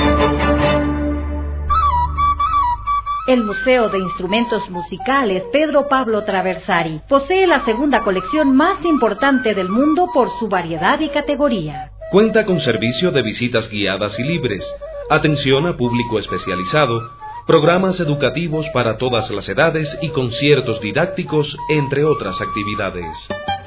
[SPEAKER 18] El Museo de Instrumentos Musicales Pedro Pablo Traversari posee la segunda colección más importante del mundo por su variedad y categoría.
[SPEAKER 17] Cuenta con servicio de visitas guiadas y libres, atención a público especializado, programas educativos para todas las edades y conciertos didácticos, entre otras actividades.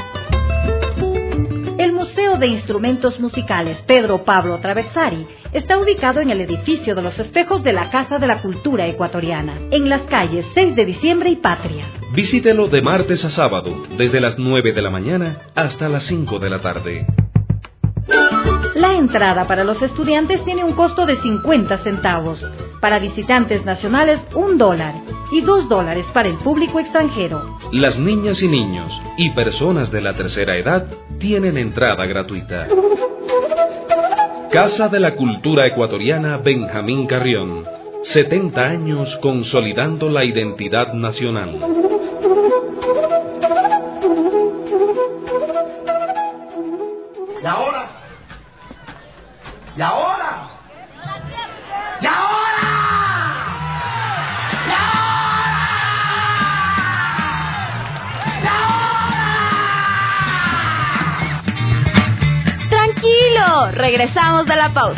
[SPEAKER 18] El Museo de Instrumentos Musicales Pedro Pablo Traversari está ubicado en el edificio de los espejos de la Casa de la Cultura Ecuatoriana, en las calles 6 de Diciembre y Patria.
[SPEAKER 17] Visítelo de martes a sábado, desde las 9 de la mañana hasta las 5 de la tarde.
[SPEAKER 18] La entrada para los estudiantes tiene un costo de 50 centavos, para visitantes nacionales $1 y $2 para el público extranjero.
[SPEAKER 17] Las niñas y niños y personas de la tercera edad tienen entrada gratuita. Casa de la Cultura Ecuatoriana Benjamín Carrión. 70 años consolidando la identidad nacional.
[SPEAKER 15] ¿Y ahora? ¿Y ahora? ¿Y ahora? ¿Y ahora?
[SPEAKER 3] Tranquilo, regresamos de la pausa.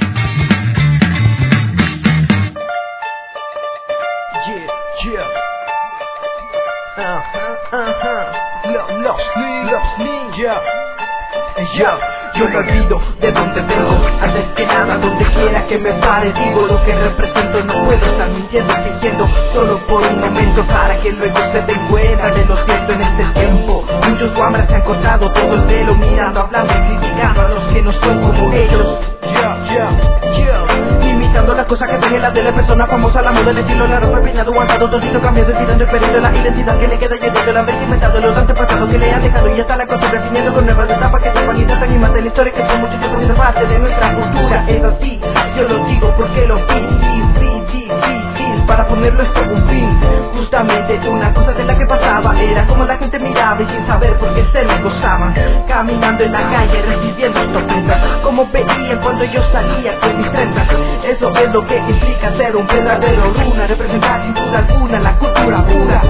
[SPEAKER 4] Yo no olvido de dónde vengo, antes que nada, donde quiera que me pare, digo lo que represento, no puedo estar mintiendo, fingiendo, solo por un momento, para que luego se den cuenta de lo cierto en este tiempo. Muchos guambras se han cortado todo el pelo, mirando, hablando y criticando a los que no son como ellos. Imitando las cosas que ven en la tele, persona famosa, la moda, el estilo, la ropa, el peinado, avanzado, todito cambiando, tirando y perdiendo la identidad que le queda, yendo la han inventado los antepasados que le han dejado, y hasta la costumbre, definiendo con nuevas etapas que tapan y tratan y más de la historia que por mucho tiempo es parte de nuestra cultura. Es así, yo lo digo porque lo vi, difícil para ponerlo es todo un fin. Justamente una cosa de la que pasaba era como la gente miraba y sin saber por qué se me gozaban, caminando en la calle recibiendo estopintas, como veían cuando yo salía con mis trenzas. Eso es lo que implica ser un verdadero runa, representar sin duda alguna la cultura pura.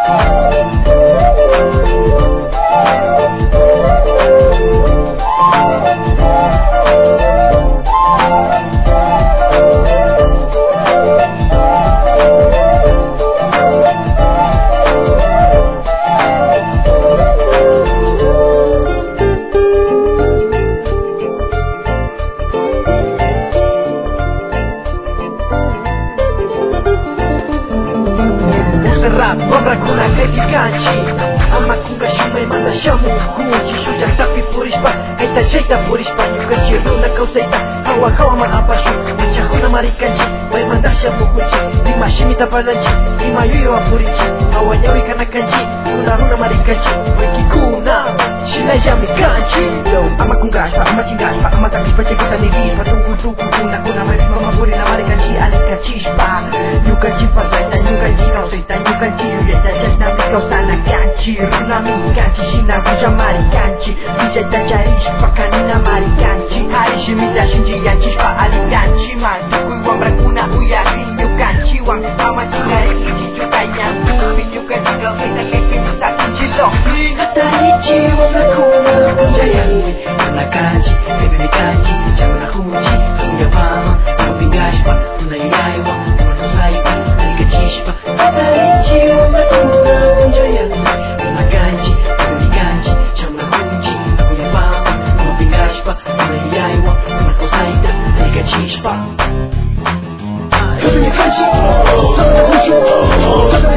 [SPEAKER 4] Kuna kaki kanchi ama kunga shumai manda shamu kunji shuja tapi purispa kaita jaita purispa yukanchi runa kausaita hawa hawa ma apashu micha huna marikanchi bai manda shamu kunchi dima shimita palanchi dima yuyo apurichi hawa nyawi kana kanchi runa marikanchi wiki kuna shina jami kanchi ama kunga ama chinga ama tapi pache kita negi patungu kuna mama puri na marikanchi alikanchi spa yukanchi pasaita yukanchi kausaita yukanchi na mikausa na kanchi runa mi kanchi shina kuja marikanchi bija dajarish pakanina marikanchi harishi mida shinji yanchi pa alikanchi man kui wambra kuna uyari yukanchi wang ama chingari ichi chukanya Ispa. Every country, every country, every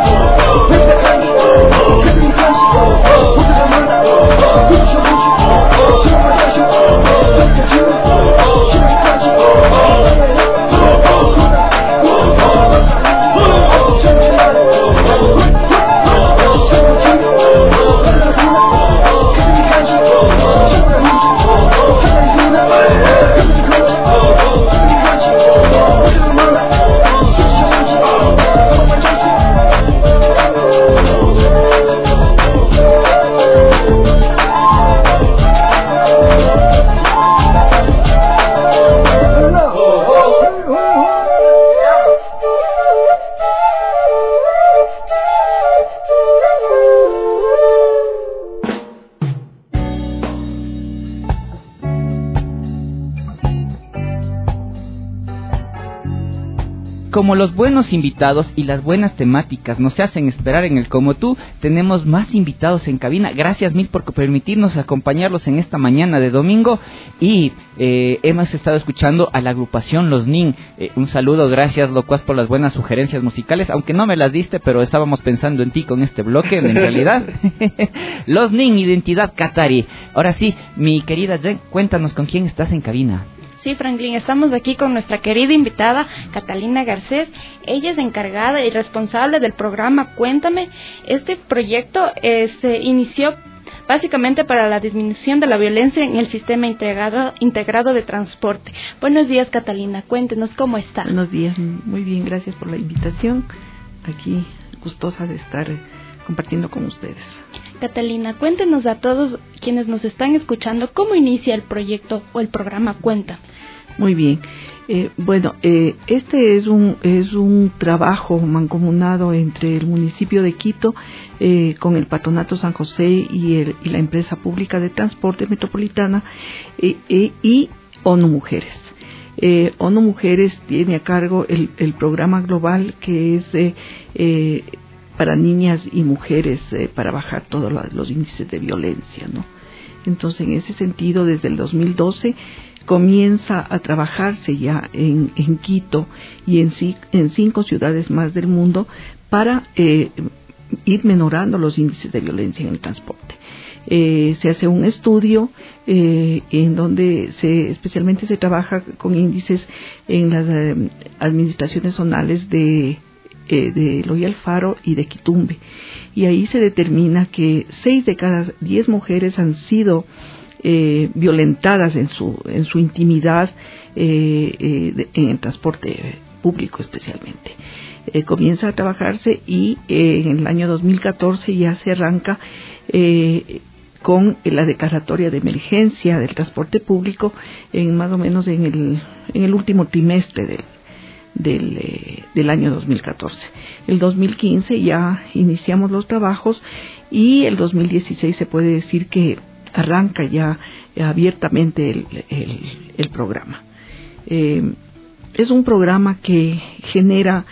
[SPEAKER 6] Como los buenos invitados y las buenas temáticas nos hacen esperar en el Como Tú, tenemos más invitados en cabina. Gracias mil por permitirnos acompañarlos en esta mañana de domingo. Y hemos estado escuchando a la agrupación Los Nin. Un saludo, gracias Locuaz por las buenas sugerencias musicales, aunque no me las diste, pero estábamos pensando en ti con este bloque, en realidad. Los Nin, Identidad Qatari. Ahora sí, mi querida Jen, cuéntanos con quién estás en cabina.
[SPEAKER 9] Sí, Franklin, estamos aquí con nuestra querida invitada, Catalina Garcés. Ella es encargada y responsable del programa Cuéntame. Este proyecto se inició básicamente para la disminución de la violencia en el sistema integrado de transporte. Buenos días, Catalina, cuéntenos cómo está.
[SPEAKER 8] Buenos días, muy bien, gracias por la invitación. Aquí, gustosa de estar compartiendo con ustedes.
[SPEAKER 9] Catalina, cuéntenos a todos quienes nos están escuchando cómo inicia el proyecto o el programa Cuenta.
[SPEAKER 8] Muy bien. Este es un trabajo mancomunado entre el municipio de Quito con el Patronato San José y la empresa pública de transporte metropolitana y ONU Mujeres. ONU Mujeres tiene a cargo el programa global que es para niñas y mujeres para bajar todos los índices de violencia, ¿no? Entonces, en ese sentido, desde el 2012 comienza a trabajarse ya en Quito y en 5 ciudades más del mundo para ir menorando los índices de violencia en el transporte. Se hace un estudio en donde especialmente se trabaja con índices en las administraciones zonales de Loya Alfaro y de Quitumbe, y ahí se determina que 6 de cada 10 mujeres han sido violentadas en su intimidad en el transporte público especialmente. Comienza a trabajarse y en el año 2014 ya se arranca con la declaratoria de emergencia del transporte público en más o menos en el último trimestre del año 2014. El 2015 ya iniciamos los trabajos y el 2016 se puede decir que arranca ya abiertamente el programa. Es un programa que genera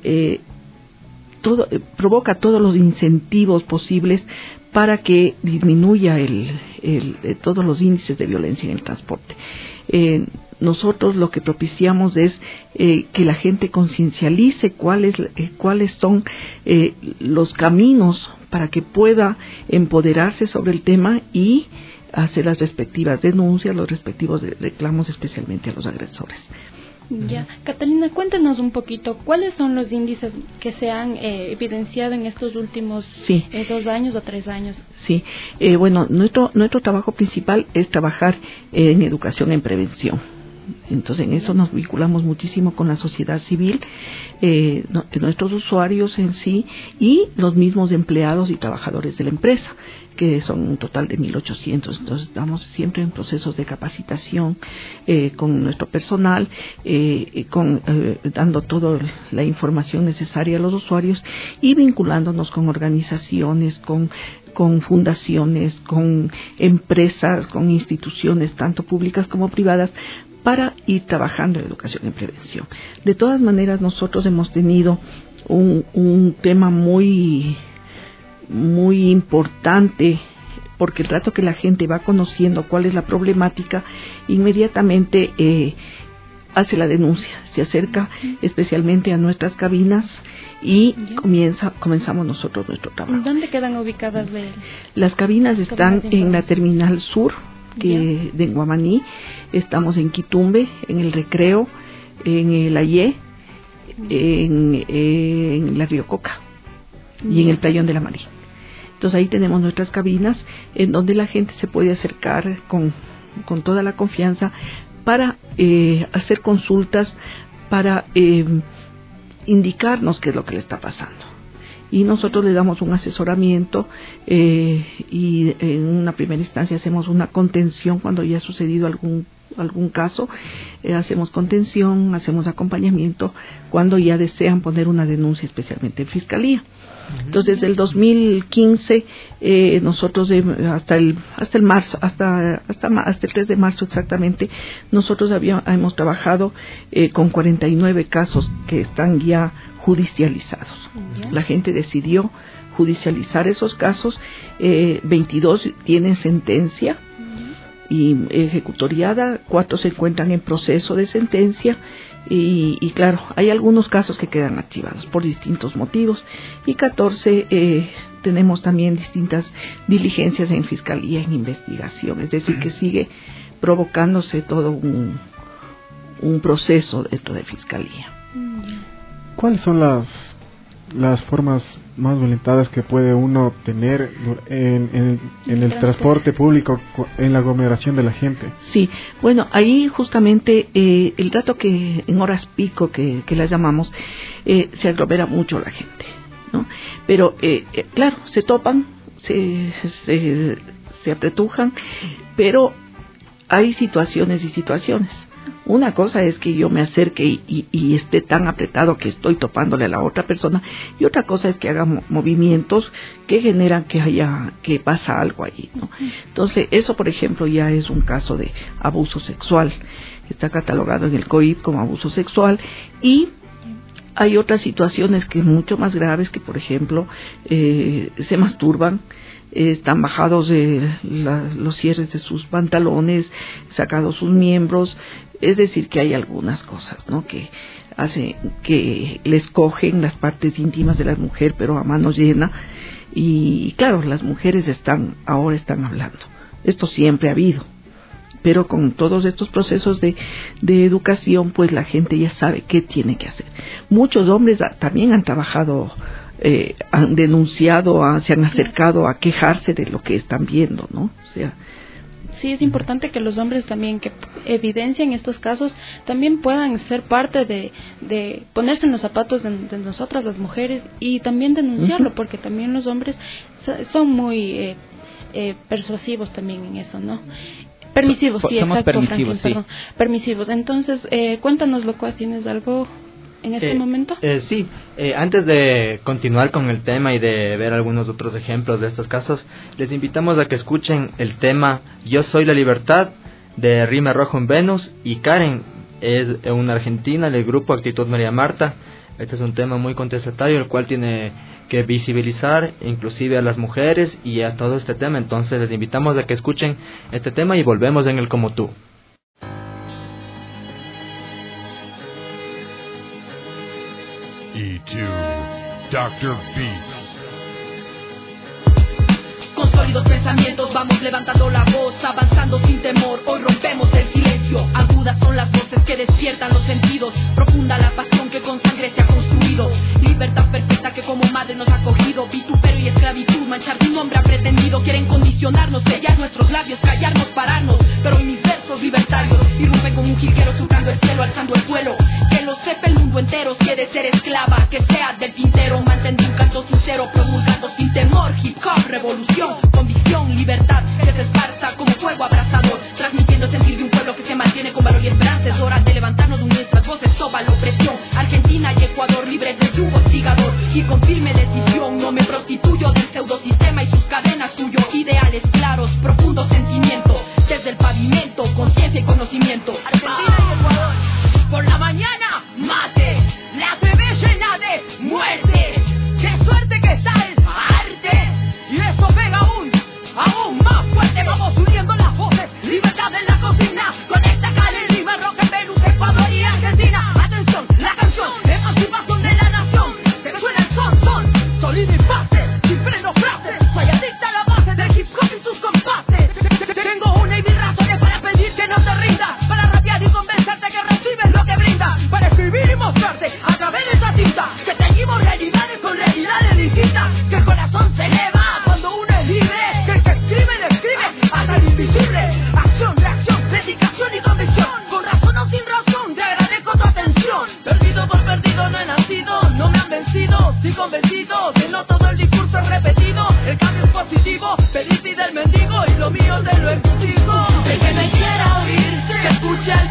[SPEAKER 8] provoca todos los incentivos posibles para que disminuya todos los índices de violencia en el transporte. Nosotros lo que propiciamos es que la gente conciencialice cuáles son los caminos para que pueda empoderarse sobre el tema y hacer las respectivas denuncias, los respectivos reclamos, especialmente a los agresores.
[SPEAKER 9] Ya, Catalina, cuéntanos un poquito, ¿cuáles son los índices que se han evidenciado en estos últimos 2 años o 3 años?
[SPEAKER 8] Sí, nuestro trabajo principal es trabajar en educación en prevención. Entonces en eso nos vinculamos muchísimo con la sociedad civil, nuestros usuarios en sí y los mismos empleados y trabajadores de la empresa, que son un total de 1.800. Entonces estamos siempre en procesos de capacitación con nuestro personal, dando toda la información necesaria a los usuarios y vinculándonos con organizaciones, con fundaciones, con empresas, con instituciones tanto públicas como privadas, para ir trabajando en educación en prevención. De todas maneras, nosotros hemos tenido un tema muy importante, porque el rato que la gente va conociendo cuál es la problemática, inmediatamente hace la denuncia, se acerca especialmente a nuestras cabinas y comenzamos nosotros nuestro trabajo.
[SPEAKER 9] ¿Dónde quedan ubicadas
[SPEAKER 8] las cabinas? Están en la Terminal Sur de Guamaní, estamos en Quitumbe, en el Recreo, en el Ayé, en la Río Coca y en el Playón de la María. Entonces ahí tenemos nuestras cabinas en donde la gente se puede acercar con toda la confianza para hacer consultas, para indicarnos qué es lo que le está pasando. Y nosotros le damos un asesoramiento y en una primera instancia hacemos una contención cuando ya ha sucedido algún caso, hacemos contención, hacemos acompañamiento cuando ya desean poner una denuncia, especialmente en Fiscalía. Entonces, desde el 2015 nosotros hasta el 3 de marzo exactamente, nosotros hemos trabajado con 49 casos que están ya judicializados. La gente decidió judicializar esos casos, 22 tienen sentencia y ejecutoriada, 4 se encuentran en proceso de sentencia y claro, hay algunos casos que quedan archivados por distintos motivos y 14 tenemos también distintas diligencias en Fiscalía, en investigación, es decir, que sigue provocándose todo un proceso dentro de Fiscalía.
[SPEAKER 12] ¿Cuáles son las formas más violentadas que puede uno tener en el transporte público, en la aglomeración de la gente?
[SPEAKER 8] Sí, bueno, ahí justamente el dato que en horas pico que las llamamos, se aglomera mucho la gente, ¿no? Pero claro, se topan, se apretujan, pero hay situaciones y situaciones. Una cosa es que yo me acerque y esté tan apretado que estoy topándole a la otra persona, y otra cosa es que haga movimientos que generan que pasa algo allí, ¿no? Entonces, eso, por ejemplo, ya es un caso de abuso sexual. Está catalogado en el COIP como abuso sexual, y hay otras situaciones que son mucho más graves, que por ejemplo se masturban, están bajados los cierres de sus pantalones, sacados sus miembros, es decir, que hay algunas cosas, ¿no?, que hacen que les cogen las partes íntimas de la mujer, pero a mano llena, y claro, las mujeres ahora están hablando. Esto siempre ha habido, pero con todos estos procesos de educación, pues la gente ya sabe qué tiene que hacer. Muchos hombres también han trabajado, han denunciado, se han acercado a quejarse de lo que están viendo, ¿no? O sea,
[SPEAKER 9] sí, es importante que los hombres también que evidencian estos casos también puedan ser parte de ponerse en los zapatos de nosotras las mujeres y también denunciarlo, porque también los hombres son muy persuasivos también en eso, ¿no? Permisivos, sí,
[SPEAKER 6] somos
[SPEAKER 9] exacto,
[SPEAKER 6] permisivos,
[SPEAKER 9] Franklin,
[SPEAKER 6] sí.
[SPEAKER 9] perdón, permisivos. Entonces, cuéntanos, Locuaz, ¿tienes algo en este momento?
[SPEAKER 7] Sí, antes de continuar con el tema y de ver algunos otros ejemplos de estos casos, les invitamos a que escuchen el tema Yo Soy la Libertad de Rime Rojo en Venus, y Karen es una argentina del grupo Actitud María Marta. Este es un tema muy contestatario, el cual tiene que visibilizar inclusive a las mujeres y a todo este tema. Entonces les invitamos a que escuchen este tema y volvemos en el Como Tú.
[SPEAKER 22] E2 Dr. Beats.
[SPEAKER 23] Con sólidos pensamientos vamos levantando la voz, avanzando sin temor, hoy rompemos el silencio. Agudas son las voces que despiertan los sentidos, profunda la pasión que con sangre se ha construido. Libertad perfecta que como madre nos ha cogido, vituperio y esclavitud, manchar tu nombre ha pretendido. Quieren condicionarnos, sellar nuestros labios, callarnos, pararnos, pero hoy mis versos libertarios irrumpen como un jilguero surcando el cielo, alzando el vuelo. Que lo sepa el mundo entero, quiere ser esclava, que sea del tintero, mantendré un canto sincero, promulgando sin temor, hip hop, revolución, convicción, libertad, que se esparza como fuego abrasador, transmitiendo el sentir de un pueblo que se mantiene con valor y esperanza. Es hora de levantarnos de nuestras voces, soba la opresión. Argentina y Ecuador libres de yugo hostigador, y con firme decisión no me prostituyo del pseudosistema y sus cadenas suyo. Ideales claros, profundo sentimiento, desde el pavimento, conciencia y conocimiento. Argentina y Ecuador, por la mañana, mate, la TV llena de muerte. Qué suerte que está el arte, y eso pega aún más.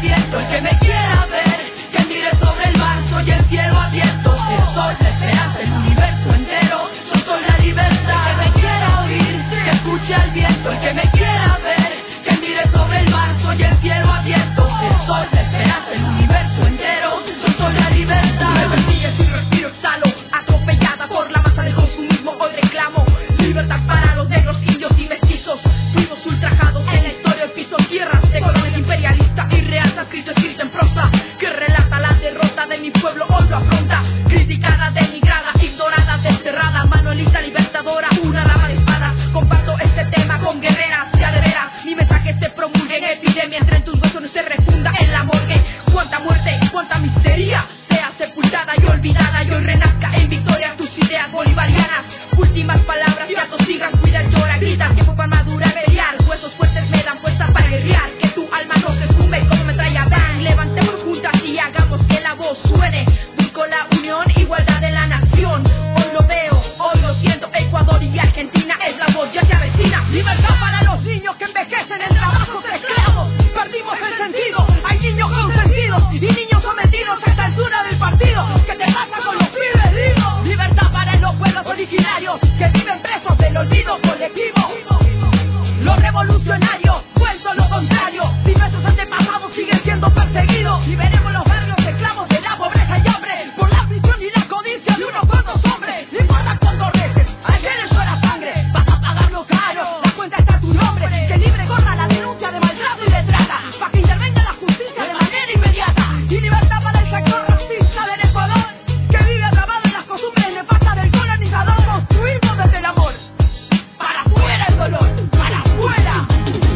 [SPEAKER 23] viento. El que me quiera ver, que mire sobre el mar, soy el cielo abierto. Soy la esperanza, el universo entero. Yo soy la libertad. El que me quiera oír, que escuche al viento. El que me quiera ver, que mire sobre el mar, soy el cielo abierto. Soy la esperanza, el universo entero. Yo soy la libertad. Me persigues y respiro, exhalo, atropellada por la masa del consumismo. Hoy reclamo libertad para los negros, indios y mestizos. Fuimos ultrajados en la historia, el piso, tierras de colonias imperialistas y real, escrito en prosa, que relata la derrota de mi pueblo. Hoy lo afronta, criticada, denigrada, ignorada, desterrada. Manuelita libertadora, una dama de espada. Comparto este tema con guerreras ya de veras. Mi mensaje se promulga en epidemia, entre en tus huesos no se refunda en la morgue. Cuánta muerte, cuánta miseria sea sepultada y olvidada, y hoy renazca en victoria tus ideas bolivarianas. Últimas palabras que atosigan, cuida, llora, grita, tiempo para madurar, pelear. Huesos fuertes me dan fuerza para guerrear. Que tu alma no se sume como metralla dan. Levantemos juntas y hagamos que la voz suene. Busco la unión, igualdad de la nación. Hoy lo veo, hoy lo siento. Ecuador y Argentina es la voz, ya se avecina. Libertad para los niños que envejecen en trabajos esclavos. Perdimos el sentido, hay niños consentidos y niños sometidos a esta altura del partido. ¿Qué te pasa con los pibes, digo? Libertad para los pueblos originarios que viven presos del olvido colectivo. Los revolucionarios, cuento lo contrario. Si nuestros antepasados siguen siendo perseguidos, liberemos los barrios esclavos de la pobreza y hambre, por la ambición y la codicia de unos cuantos hombres. No importa cuántos reces, ayer en la sangre, vas a pagarlo caro. La cuenta está a tu nombre, que libre corra la denuncia de maltrato y de trata, para que intervenga la justicia de manera inmediata. Y libertad para el sector racista del Ecuador, que vive atrapado en las costumbres nefastas del colonizador. Construimos desde el amor, para afuera el dolor, para afuera.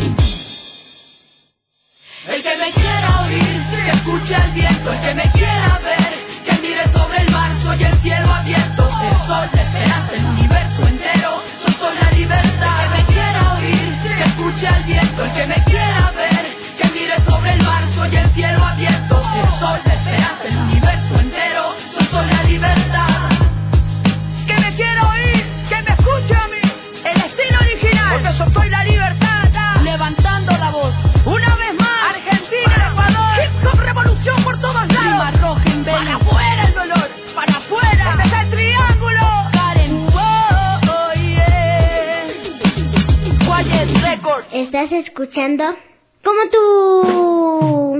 [SPEAKER 23] El que me quiera oír, que escuche al viento. El que me quiera ver, que mire sobre el mar, soy el cielo abierto. Soy la esperanza, el universo entero. Yo soy la libertad. El que me quiera oír, que escuche al viento. El que me quiera ver, que mire sobre el mar, soy el cielo abierto. Soy la esperanza, el universo entero. Yo soy la libertad. Que me quiera oír, que me escuche a mí, el estilo original, porque yo soy la libertad. Levantando la voz, una vez más, Argentina, Ecuador, hip hop, revolución por todos lados. Lima roja en vela, para afuera el dolor, para afuera, este es el triángulo. Karen, oh, yeah. Quiet Record.
[SPEAKER 13] ¿Estás escuchando? Como tú.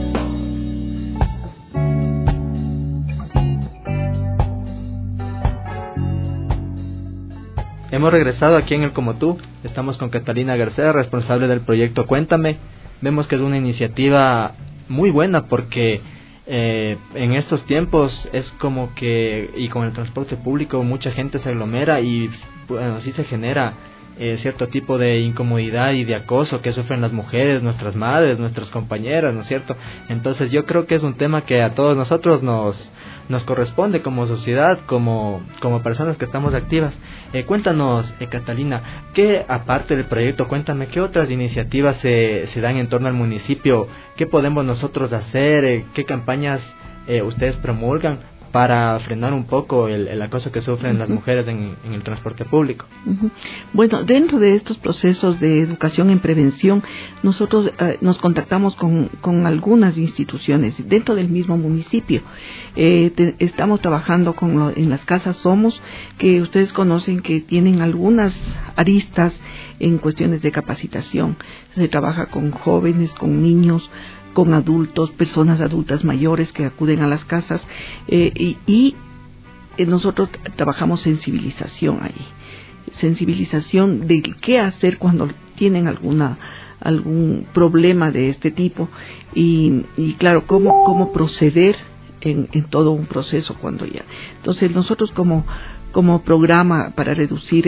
[SPEAKER 7] Hemos regresado aquí en el Como Tú. Estamos con Catalina García, responsable del proyecto Cuéntame. Vemos que es una iniciativa muy buena porque en estos tiempos es como que, y con el transporte público, mucha gente se aglomera y bueno, sí se genera cierto tipo de incomodidad y de acoso que sufren las mujeres, nuestras madres, nuestras compañeras, ¿no es cierto? Entonces yo creo que es un tema que a todos nosotros nos corresponde como sociedad, como personas que estamos activas. Cuéntanos, Catalina, ¿qué aparte del proyecto Cuéntame, qué otras iniciativas se dan en torno al municipio? ¿Qué podemos nosotros hacer? ¿Qué campañas ustedes promulgan para frenar un poco el acoso que sufren las mujeres en el transporte público?
[SPEAKER 8] Bueno, dentro de estos procesos de educación en prevención, nosotros nos contactamos con algunas instituciones dentro del mismo municipio. Estamos trabajando en las casas Somos, que ustedes conocen que tienen algunas aristas en cuestiones de capacitación. Se trabaja con jóvenes, con niños, con adultos, personas adultas mayores que acuden a las casas y nosotros trabajamos sensibilización ahí, sensibilización de qué hacer cuando tienen algún problema de este tipo y claro, cómo proceder en todo un proceso cuando ya. Entonces nosotros como programa para reducir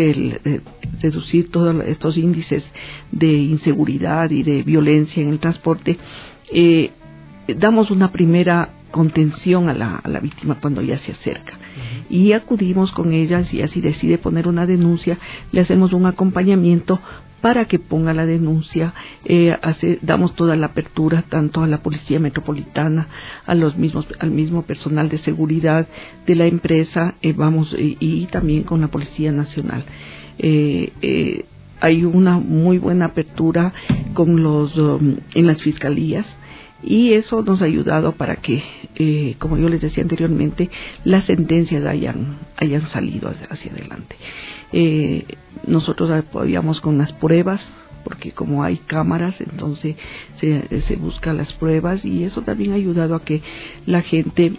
[SPEAKER 8] todos estos índices de inseguridad y de violencia en el transporte, damos una primera contención a la víctima cuando ya se acerca y acudimos con ella. Si así decide poner una denuncia, le hacemos un acompañamiento para que ponga la denuncia. Damos toda la apertura tanto a la Policía Metropolitana, al mismo personal de seguridad de la empresa, y también con la Policía Nacional. Hay una muy buena apertura en las fiscalías, y eso nos ha ayudado para que, como yo les decía anteriormente, las sentencias hayan salido hacia adelante. Nosotros apoyamos con las pruebas, porque como hay cámaras, entonces se buscan las pruebas, y eso también ha ayudado a que la gente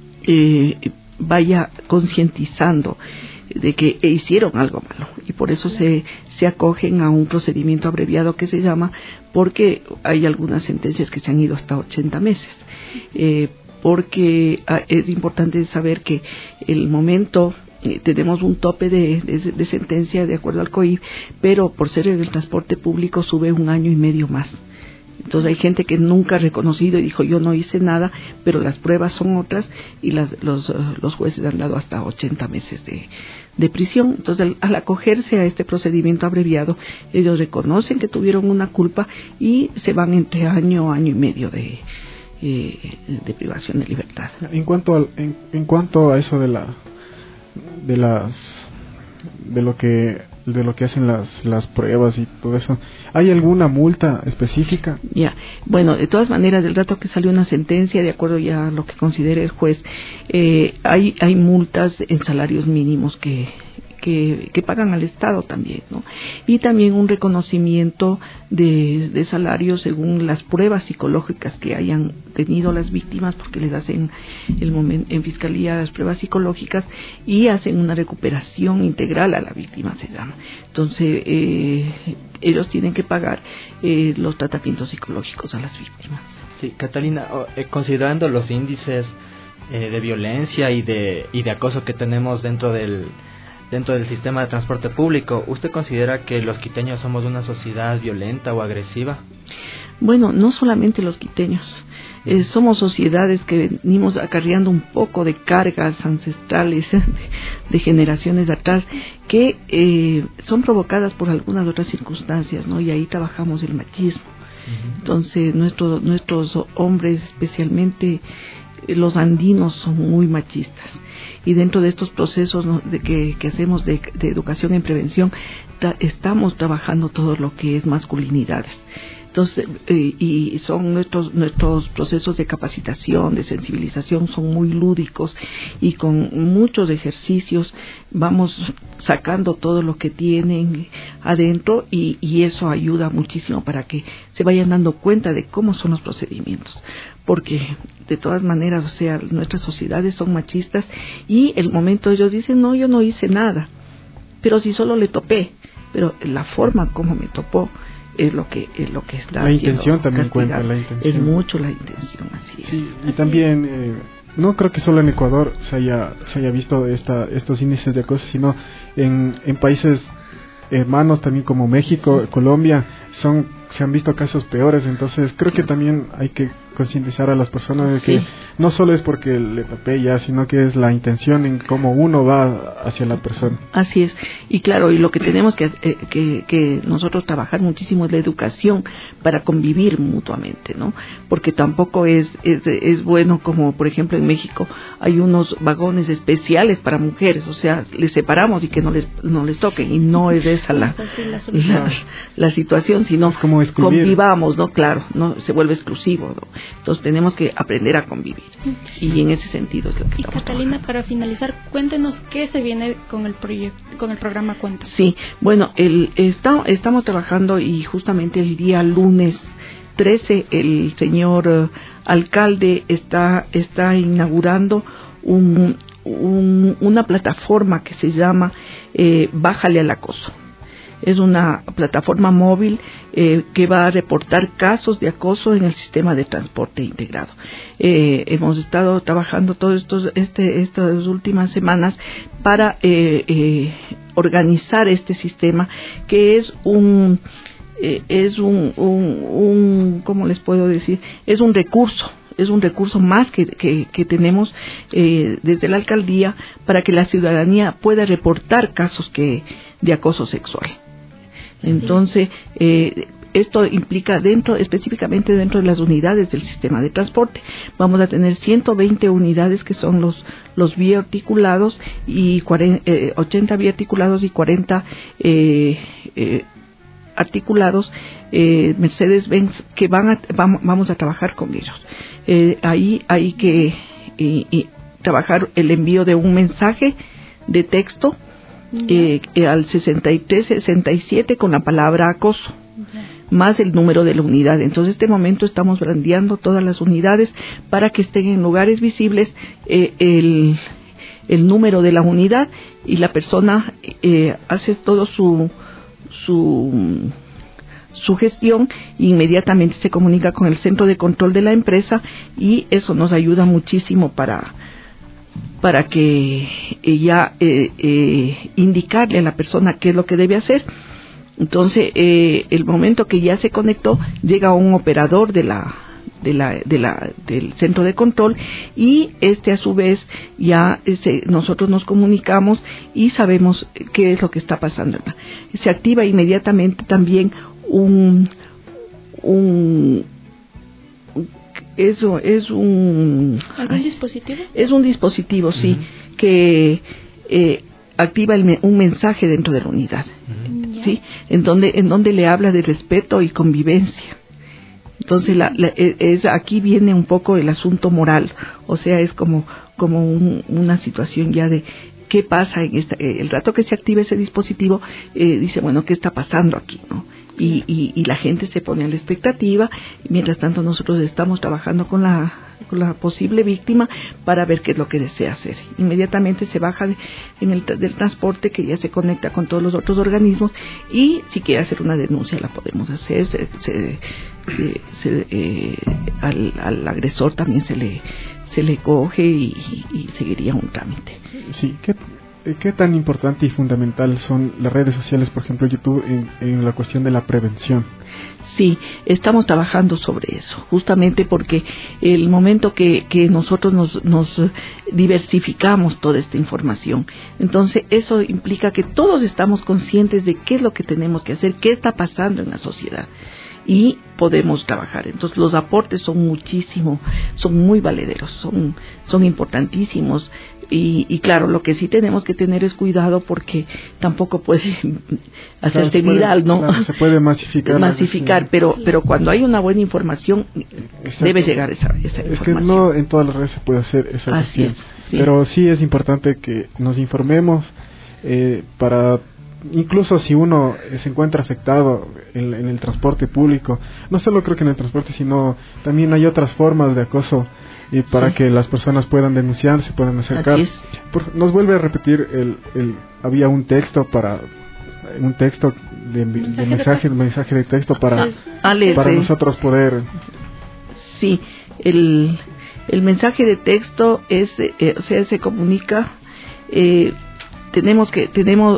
[SPEAKER 8] vaya concientizando de que hicieron algo malo, y por eso se acogen a un procedimiento abreviado que se llama, porque hay algunas sentencias que se han ido hasta 80 meses, porque es importante saber que el momento tenemos un tope de sentencia de acuerdo al COIP, pero por ser en el transporte público sube 1 año y medio más. Entonces hay gente que nunca ha reconocido y dijo yo no hice nada, pero las pruebas son otras, y los jueces han dado hasta 80 meses de prisión. Entonces al acogerse a este procedimiento abreviado, ellos reconocen que tuvieron una culpa y se van entre año y medio de privación de libertad.
[SPEAKER 12] En cuanto a eso de lo que hacen las pruebas y todo eso, ¿hay alguna multa específica?
[SPEAKER 8] Bueno, de todas maneras, del rato que salió una sentencia, de acuerdo ya a lo que considere el juez, hay multas en salarios mínimos que pagan al Estado también, ¿no? Y también un reconocimiento de salarios según las pruebas psicológicas que hayan tenido las víctimas, porque les hacen en fiscalía las pruebas psicológicas y hacen una recuperación integral a la víctima, se llama. Entonces ellos tienen que pagar los tratamientos psicológicos a las víctimas.
[SPEAKER 14] Sí, Catalina, considerando los índices de violencia y de acoso que tenemos dentro del sistema de transporte público, ¿usted considera que los quiteños somos una sociedad violenta o agresiva?
[SPEAKER 8] Bueno, no solamente los quiteños, somos sociedades que venimos acarreando un poco de cargas ancestrales de generaciones atrás, que son provocadas por algunas otras circunstancias, ¿no? Y ahí trabajamos el machismo. Entonces nuestros hombres, especialmente los andinos, son muy machistas, y dentro de estos procesos que hacemos de educación en prevención estamos trabajando todo lo que es masculinidades. Entonces, y son nuestros procesos de capacitación, de sensibilización, son muy lúdicos, y con muchos ejercicios vamos sacando todo lo que tienen adentro, y eso ayuda muchísimo para que se vayan dando cuenta de cómo son los procedimientos, porque de todas maneras, o sea, nuestras sociedades son machistas, y el momento ellos dicen no, yo no hice nada, pero si solo le topé, pero la forma como me topó es lo que está
[SPEAKER 12] la intención también cuenta, la intención
[SPEAKER 8] es mucho la intención, así es.
[SPEAKER 12] Sí, y también no creo que solo en Ecuador se haya visto estos índices de acoso, sino en países hermanos también como México, Colombia, se han visto casos peores. Entonces creo que también hay que concientizar a las personas de que no solo es porque le topé ya, sino que es la intención en cómo uno va hacia la persona.
[SPEAKER 8] Así es, y claro, y lo que tenemos que nosotros trabajar muchísimo es la educación para convivir mutuamente, ¿no? Porque tampoco es bueno, como por ejemplo en México hay unos vagones especiales para mujeres, o sea, les separamos y que no les toquen, y no es esa la situación, sino
[SPEAKER 12] como
[SPEAKER 8] convivamos, ¿no? Claro, no se vuelve exclusivo, ¿no? Entonces tenemos que aprender a convivir, y en ese sentido es lo que estamos
[SPEAKER 9] Catalina, para finalizar, cuéntenos qué se viene con el proyecto, con el programa Cuenta.
[SPEAKER 8] Sí, bueno, estamos trabajando, y justamente el día lunes 13 el señor alcalde está inaugurando una plataforma que se llama Bájale al acoso. Es una plataforma móvil que va a reportar casos de acoso en el sistema de transporte integrado. Hemos estado trabajando todas estas últimas semanas para organizar este sistema, que es un ¿cómo les puedo decir? Es un recurso más que tenemos desde la alcaldía para que la ciudadanía pueda reportar casos de acoso sexual. Entonces, esto implica específicamente dentro de las unidades del sistema de transporte. Vamos a tener 120 unidades que son los biarticulados, y 80 biarticulados y 40 articulados Mercedes-Benz que vamos a trabajar con ellos. Ahí hay que trabajar el envío de un mensaje de texto al 6367 con la palabra acoso, más el número de la unidad. Entonces, en este momento estamos brandeando todas las unidades para que estén en lugares visibles el número de la unidad, y la persona hace todo su gestión e inmediatamente se comunica con el centro de control de la empresa, y eso nos ayuda muchísimo para que ya indicarle a la persona qué es lo que debe hacer. Entonces, el momento que ya se conectó, llega un operador del centro de control, y a su vez ya nosotros nos comunicamos y sabemos qué es lo que está pasando. Se activa inmediatamente también ¿algún
[SPEAKER 3] dispositivo?
[SPEAKER 8] Es un dispositivo, sí, que activa un mensaje dentro de la unidad, ¿sí? En donde le habla de respeto y convivencia. Entonces, aquí viene un poco el asunto moral, o sea, es como una situación ya de qué pasa en el rato que se activa ese dispositivo, dice, bueno, ¿qué está pasando aquí, no? Y la gente se pone a la expectativa, y mientras tanto nosotros estamos trabajando con la posible víctima para ver qué es lo que desea hacer. Inmediatamente se baja del transporte, que ya se conecta con todos los otros organismos, y si quiere hacer una denuncia la podemos hacer. Al agresor también se le coge y seguiría un trámite.
[SPEAKER 12] Sí, ¿Qué tan importante y fundamental son las redes sociales, por ejemplo YouTube, en la cuestión de la prevención?
[SPEAKER 8] Sí, estamos trabajando sobre eso, justamente porque el momento que nosotros nos diversificamos toda esta información, entonces eso implica que todos estamos conscientes de qué es lo que tenemos que hacer, qué está pasando en la sociedad, y podemos trabajar. Entonces los aportes son muy valederos, son importantísimos. Y claro, lo que sí tenemos que tener es cuidado, porque tampoco puede hacerse viral, ¿no?
[SPEAKER 12] Claro, se puede masificar,
[SPEAKER 8] pero cuando hay una buena información, debe llegar esa información.
[SPEAKER 12] Es que no en todas las redes se puede hacer esa cuestión,
[SPEAKER 8] sí.
[SPEAKER 12] Pero sí es importante que nos informemos para... Incluso si uno se encuentra afectado en el transporte público, no solo creo que en el transporte, sino también hay otras formas de acoso, y para que las personas puedan denunciar, se puedan acercar. Nos vuelve a repetir había un texto de mensaje de texto para nosotros poder. Sí,
[SPEAKER 8] el mensaje de texto es, o sea, se comunica. Tenemos que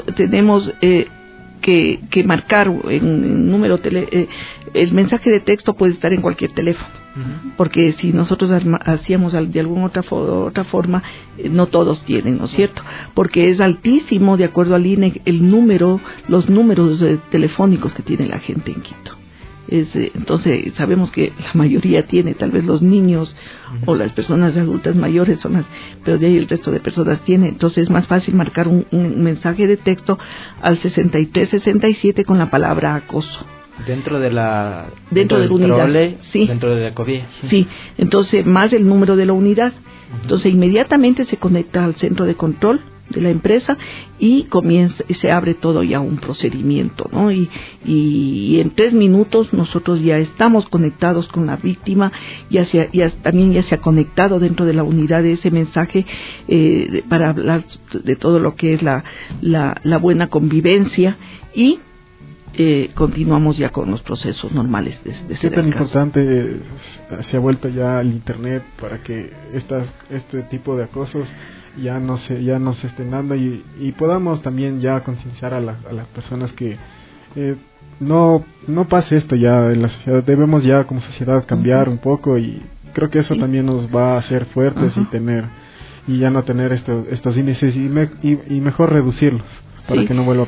[SPEAKER 8] marcar en número el mensaje de texto puede estar en cualquier teléfono, porque si nosotros hacíamos de alguna otra forma, no todos tienen, ¿no es cierto? Porque es altísimo, de acuerdo al INE, los números telefónicos que tiene la gente en Quito. Entonces sabemos que la mayoría tiene, tal vez los niños o las personas adultas mayores pero de ahí el resto de personas tiene. Entonces es más fácil marcar un mensaje de texto al 6367 con la palabra acoso.
[SPEAKER 14] Dentro de la
[SPEAKER 8] unidad, sí.
[SPEAKER 14] Dentro de la COVIE.
[SPEAKER 8] Sí, entonces más el número de la unidad. Entonces inmediatamente se conecta al centro de control de la empresa y se abre todo ya un procedimiento, ¿no? Y en 3 minutos nosotros ya estamos conectados con la víctima, también ya se ha conectado dentro de la unidad de ese mensaje para hablar de todo lo que es la buena convivencia, y continuamos ya con los procesos normales de
[SPEAKER 12] ¿Qué tan importante se ha vuelto ya el internet para que este tipo de acosos ya no se estén dando, y podamos también ya concienciar a las personas que no pase esto ya en la sociedad? Debemos ya como sociedad cambiar un poco, y creo que eso también nos va a hacer fuertes y ya no tener estos índices, y mejor reducirlos para que no vuelva a pasar.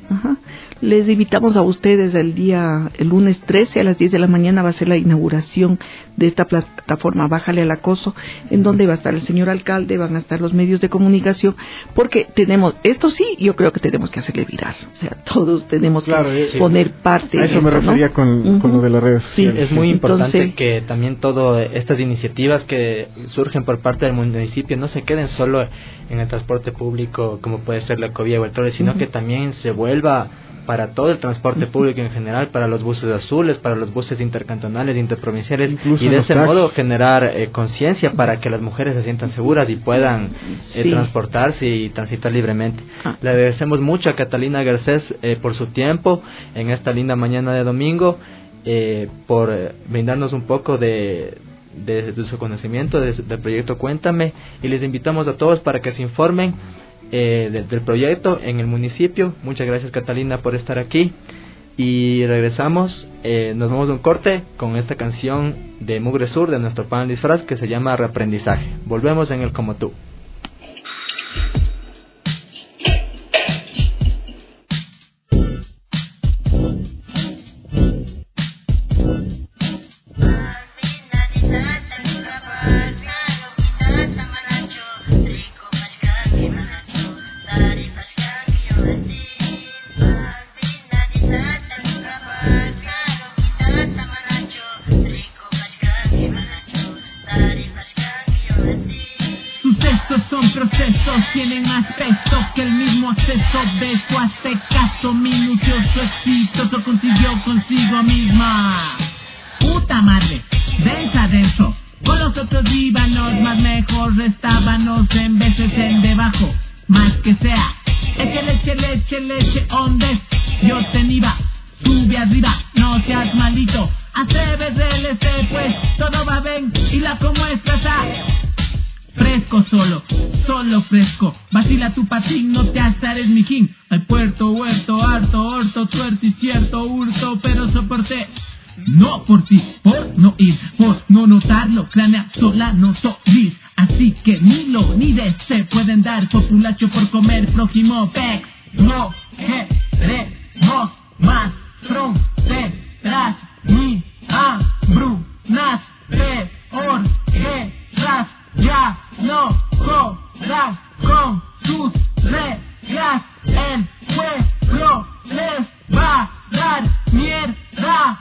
[SPEAKER 8] Ajá. Les invitamos a ustedes el lunes 13 a las 10 de la mañana va a ser la inauguración de esta plataforma Bájale al Acoso, en donde va a estar el señor alcalde, van a estar los medios de comunicación, porque esto sí, yo creo que tenemos que hacerle viral, o sea, todos tenemos que poner parte.
[SPEAKER 12] A eso me refería con lo de las redes sociales.
[SPEAKER 14] Es muy importante que también todas estas iniciativas que surgen por parte del municipio no se queden solo en el transporte público, como puede ser la Ecovía o el Torre, sino que también se vuelva para todo el transporte público en general, para los buses azules, para los buses intercantonales, interprovinciales, incluso y de ese modo generar conciencia para que las mujeres se sientan seguras y puedan transportarse y transitar libremente. Le agradecemos mucho a Catalina Garcés por su tiempo en esta linda mañana de domingo, por brindarnos un poco de su conocimiento del proyecto Cuéntame, y les invitamos a todos para que se informen del proyecto en el municipio. Muchas gracias, Catalina, por estar aquí, y regresamos, nos vamos a un corte con esta canción de Mugre Sur de nuestro panel disfraz que se llama Reaprendizaje. Volvemos en el Como Tú.
[SPEAKER 16] Tienen más peso que el mismo acceso de su hace caso minucioso, exitoso, consiguió consigo misma. Puta madre, denso, con los otros íbamos más mejor, restábamos en veces en debajo, más que sea, leche, ondes, yo tenía, sube arriba, no seas malito, atreves el pues, todo va bien, y la como es casa. Fresco solo fresco. Vacila tu patín, no te azares, mijín. Al puerto, huerto, harto, horto, tuerto y cierto hurto, pero soporté. No por ti, por no ir, por no notarlo. Cranea sola, no sois. Así que ni lo ni de se pueden dar. Populacho por comer, prójimo, pex. No queremos más fronteras ni hambrunas. Peor guerras. Ya no jodas con sus reglas, el pueblo les va a dar mierda.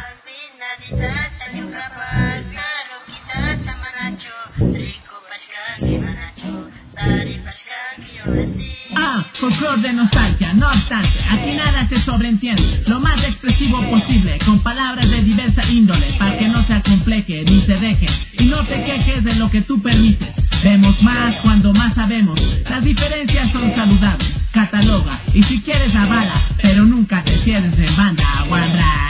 [SPEAKER 16] Folclor de nostalgia, no obstante, aquí nada se sobreentiende, lo más expresivo posible, con palabras de diversa índole, para que no se acompleje ni se deje, y no te quejes de lo que tú permites. Vemos más cuando más sabemos, las diferencias son saludables, cataloga, y si quieres avala, pero nunca te cierres en banda, guambra.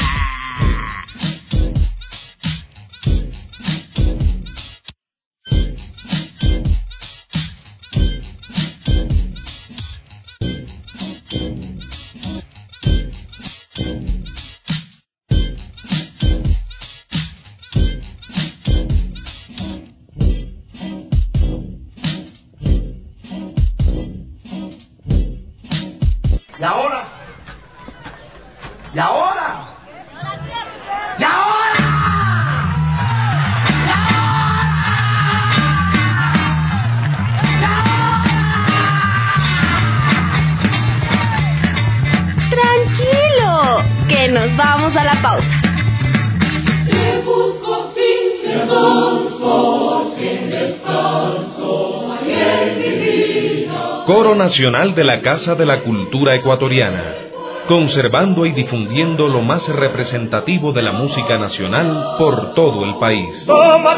[SPEAKER 15] ¿Y ahora? ¿Y ahora? ¿Y ahora?
[SPEAKER 3] Tranquilo, que nos vamos a la pausa.
[SPEAKER 10] Te busco sin descanso, ay, en mi vida.
[SPEAKER 17] Coro Nacional de la Casa de la Cultura Ecuatoriana, conservando y difundiendo lo más representativo de la música nacional por todo el país.
[SPEAKER 10] Toma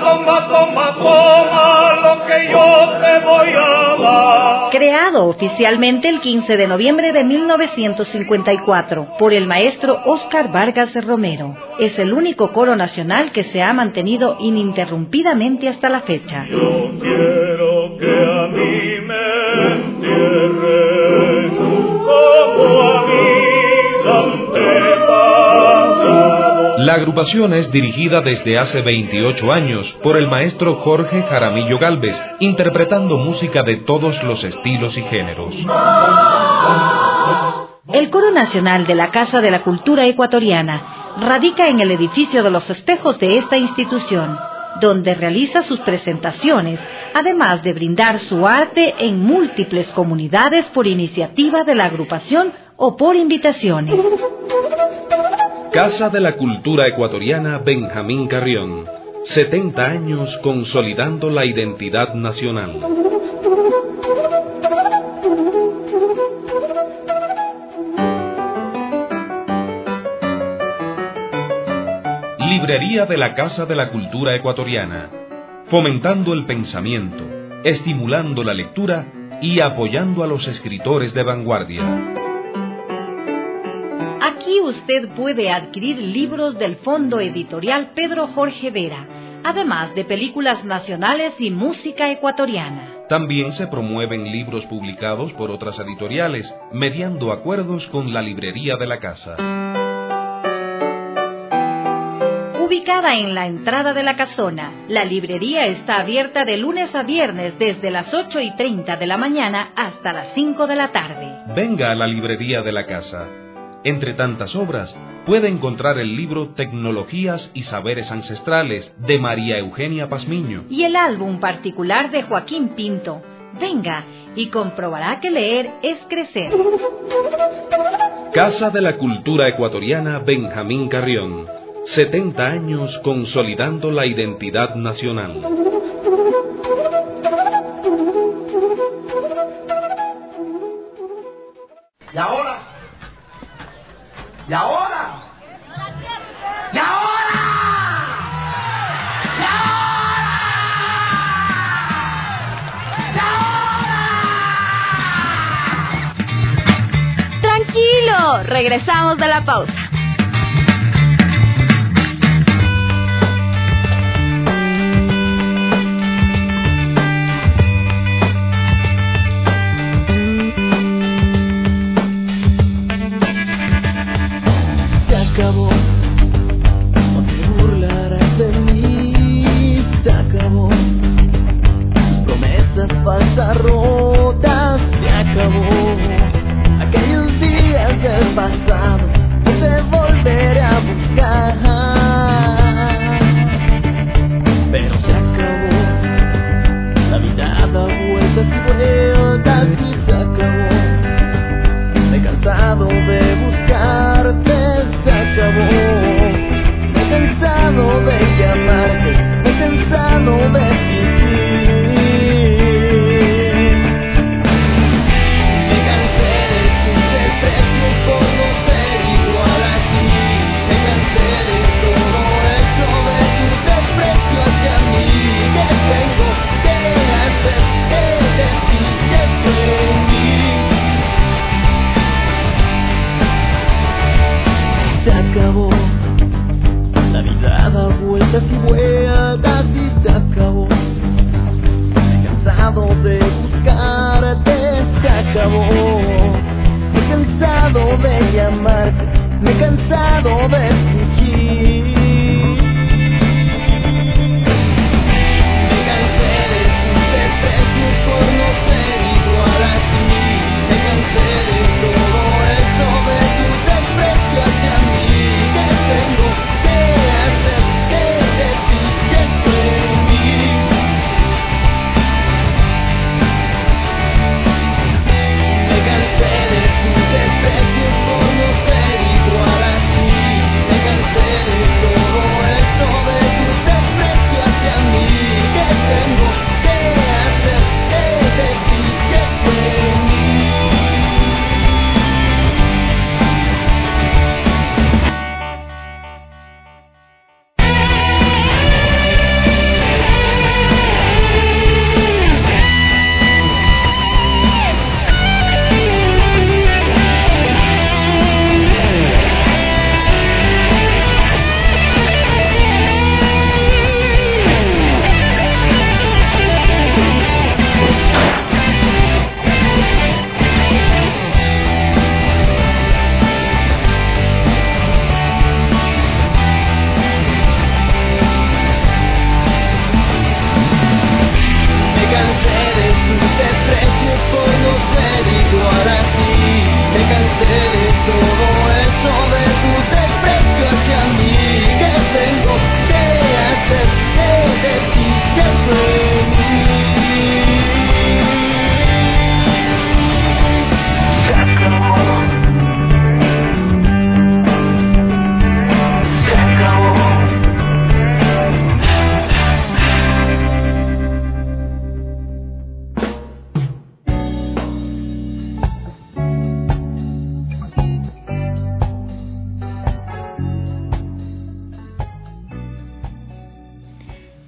[SPEAKER 10] lo que yo te voy a dar.
[SPEAKER 18] Creado oficialmente el 15 de noviembre de 1954 por el maestro Óscar Vargas Romero. Es el único coro nacional que se ha mantenido ininterrumpidamente hasta la fecha.
[SPEAKER 10] Yo quiero que a mí me entierren como a mis antepasados.
[SPEAKER 17] La agrupación es dirigida desde hace 28 años por el maestro Jorge Jaramillo Gálvez, interpretando música de todos los estilos y géneros.
[SPEAKER 18] El Coro Nacional de la Casa de la Cultura Ecuatoriana radica en el edificio de los espejos de esta institución, donde realiza sus presentaciones, además de brindar su arte en múltiples comunidades por iniciativa de la agrupación o por invitaciones.
[SPEAKER 17] Casa de la Cultura Ecuatoriana Benjamín Carrión, 70 años consolidando la identidad nacional. Librería de la Casa de la Cultura Ecuatoriana, fomentando el pensamiento, estimulando la lectura y apoyando a los escritores de vanguardia.
[SPEAKER 18] Aquí usted puede adquirir libros del Fondo Editorial Pedro Jorge Vera, además de películas nacionales y música ecuatoriana.
[SPEAKER 17] También se promueven libros publicados por otras editoriales, mediando acuerdos con la librería de la casa.
[SPEAKER 18] Ubicada en la entrada de la casona, la librería está abierta de lunes a viernes desde las 8:30 de la mañana hasta las 5 de la tarde.
[SPEAKER 17] Venga a la librería de la casa. Entre tantas obras, puede encontrar el libro Tecnologías y Saberes Ancestrales, de María Eugenia Pazmiño.
[SPEAKER 18] Y el álbum particular de Joaquín Pinto. Venga y comprobará que leer es crecer.
[SPEAKER 17] Casa de la Cultura Ecuatoriana Benjamín Carrión. 70 años consolidando la identidad nacional.
[SPEAKER 15] ¿Y ahora? ¿Y ahora? ¿Y ahora? ¿Y ahora? ¿Y ahora?
[SPEAKER 3] Tranquilo, regresamos de la pausa.
[SPEAKER 1] Rota, se acabó. Aquellos días del pasado no te volveré a buscar. Pero se acabó. La vida da vueltas y vueltas y se acabó. Me he cansado de buscarte, se acabó. Me he cansado de llamarte, me he cansado de fingir. Y vueltas y se acabó. Me he cansado de buscarte, se acabó. Me he cansado de llamarte, me he cansado de fingir. Me cansé de tus desprecios por no ser igual a ti. Me cansé de todo eso, de tu desprecio hacia mí. ¿Qué tengo que hacer? Me cansé de tus desprecios por no ser igual a ti.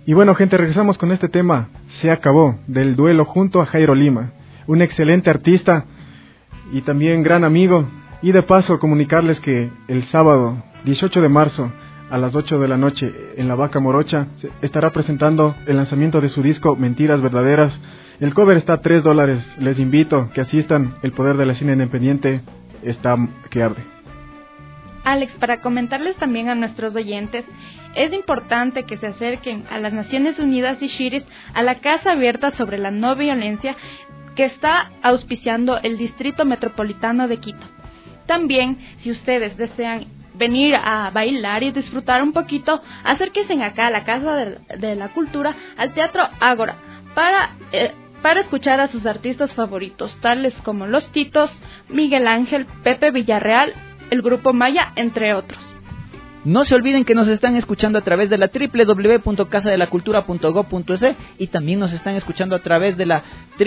[SPEAKER 12] Y bueno, gente, regresamos con este tema, Se acabó, del duelo junto a Jairo Lima, un excelente artista y también gran amigo. Y de paso comunicarles que el sábado 18 de marzo a las 8 de la noche en la Vaca Morocha estará presentando el lanzamiento de su disco Mentiras Verdaderas. El cover está a $3, les invito que asistan, el poder de la cine independiente está que arde.
[SPEAKER 9] Alex, para comentarles también a nuestros oyentes, es importante que se acerquen a las Naciones Unidas y Shiris a la Casa Abierta sobre la No Violencia que está auspiciando el Distrito Metropolitano de Quito. También, si ustedes desean venir a bailar y disfrutar un poquito, acérquense acá a la Casa de la Cultura, al Teatro Ágora, para escuchar a sus artistas favoritos, tales como Los Titos, Miguel Ángel, Pepe Villarreal, el Grupo Maya, entre otros.
[SPEAKER 6] No se olviden que nos están escuchando a través de la www.casadelacultura.gov.es y también nos están escuchando a través de la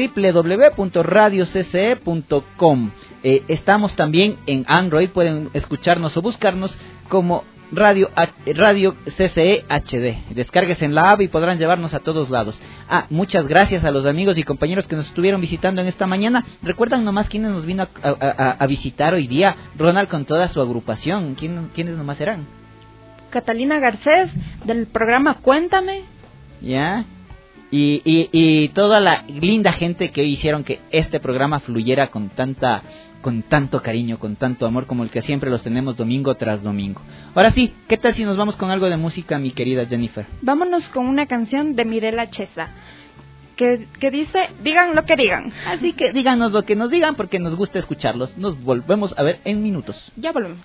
[SPEAKER 6] www.radiocce.com. Estamos también en Android, pueden escucharnos o buscarnos como Radio CCE HD. Descárguense en la app y podrán llevarnos a todos lados. Muchas gracias a los amigos y compañeros que nos estuvieron visitando en esta mañana. ¿Recuerdan nomás quiénes nos vino a visitar hoy día? Ronald con toda su agrupación. ¿Quiénes nomás eran?
[SPEAKER 9] Catalina Garcés, del programa Cuéntame.
[SPEAKER 6] Ya. Y toda la linda gente que hoy hicieron que este programa fluyera con tanto cariño, con tanto amor como el que siempre los tenemos domingo tras domingo. Ahora sí, ¿qué tal si nos vamos con algo de música, mi querida Jennifer?
[SPEAKER 9] Vámonos con una canción de Mirela Chesa que dice, digan lo que digan.
[SPEAKER 6] Así que díganos lo que nos digan porque nos gusta escucharlos. Nos volvemos a ver en minutos.
[SPEAKER 9] Ya volvemos.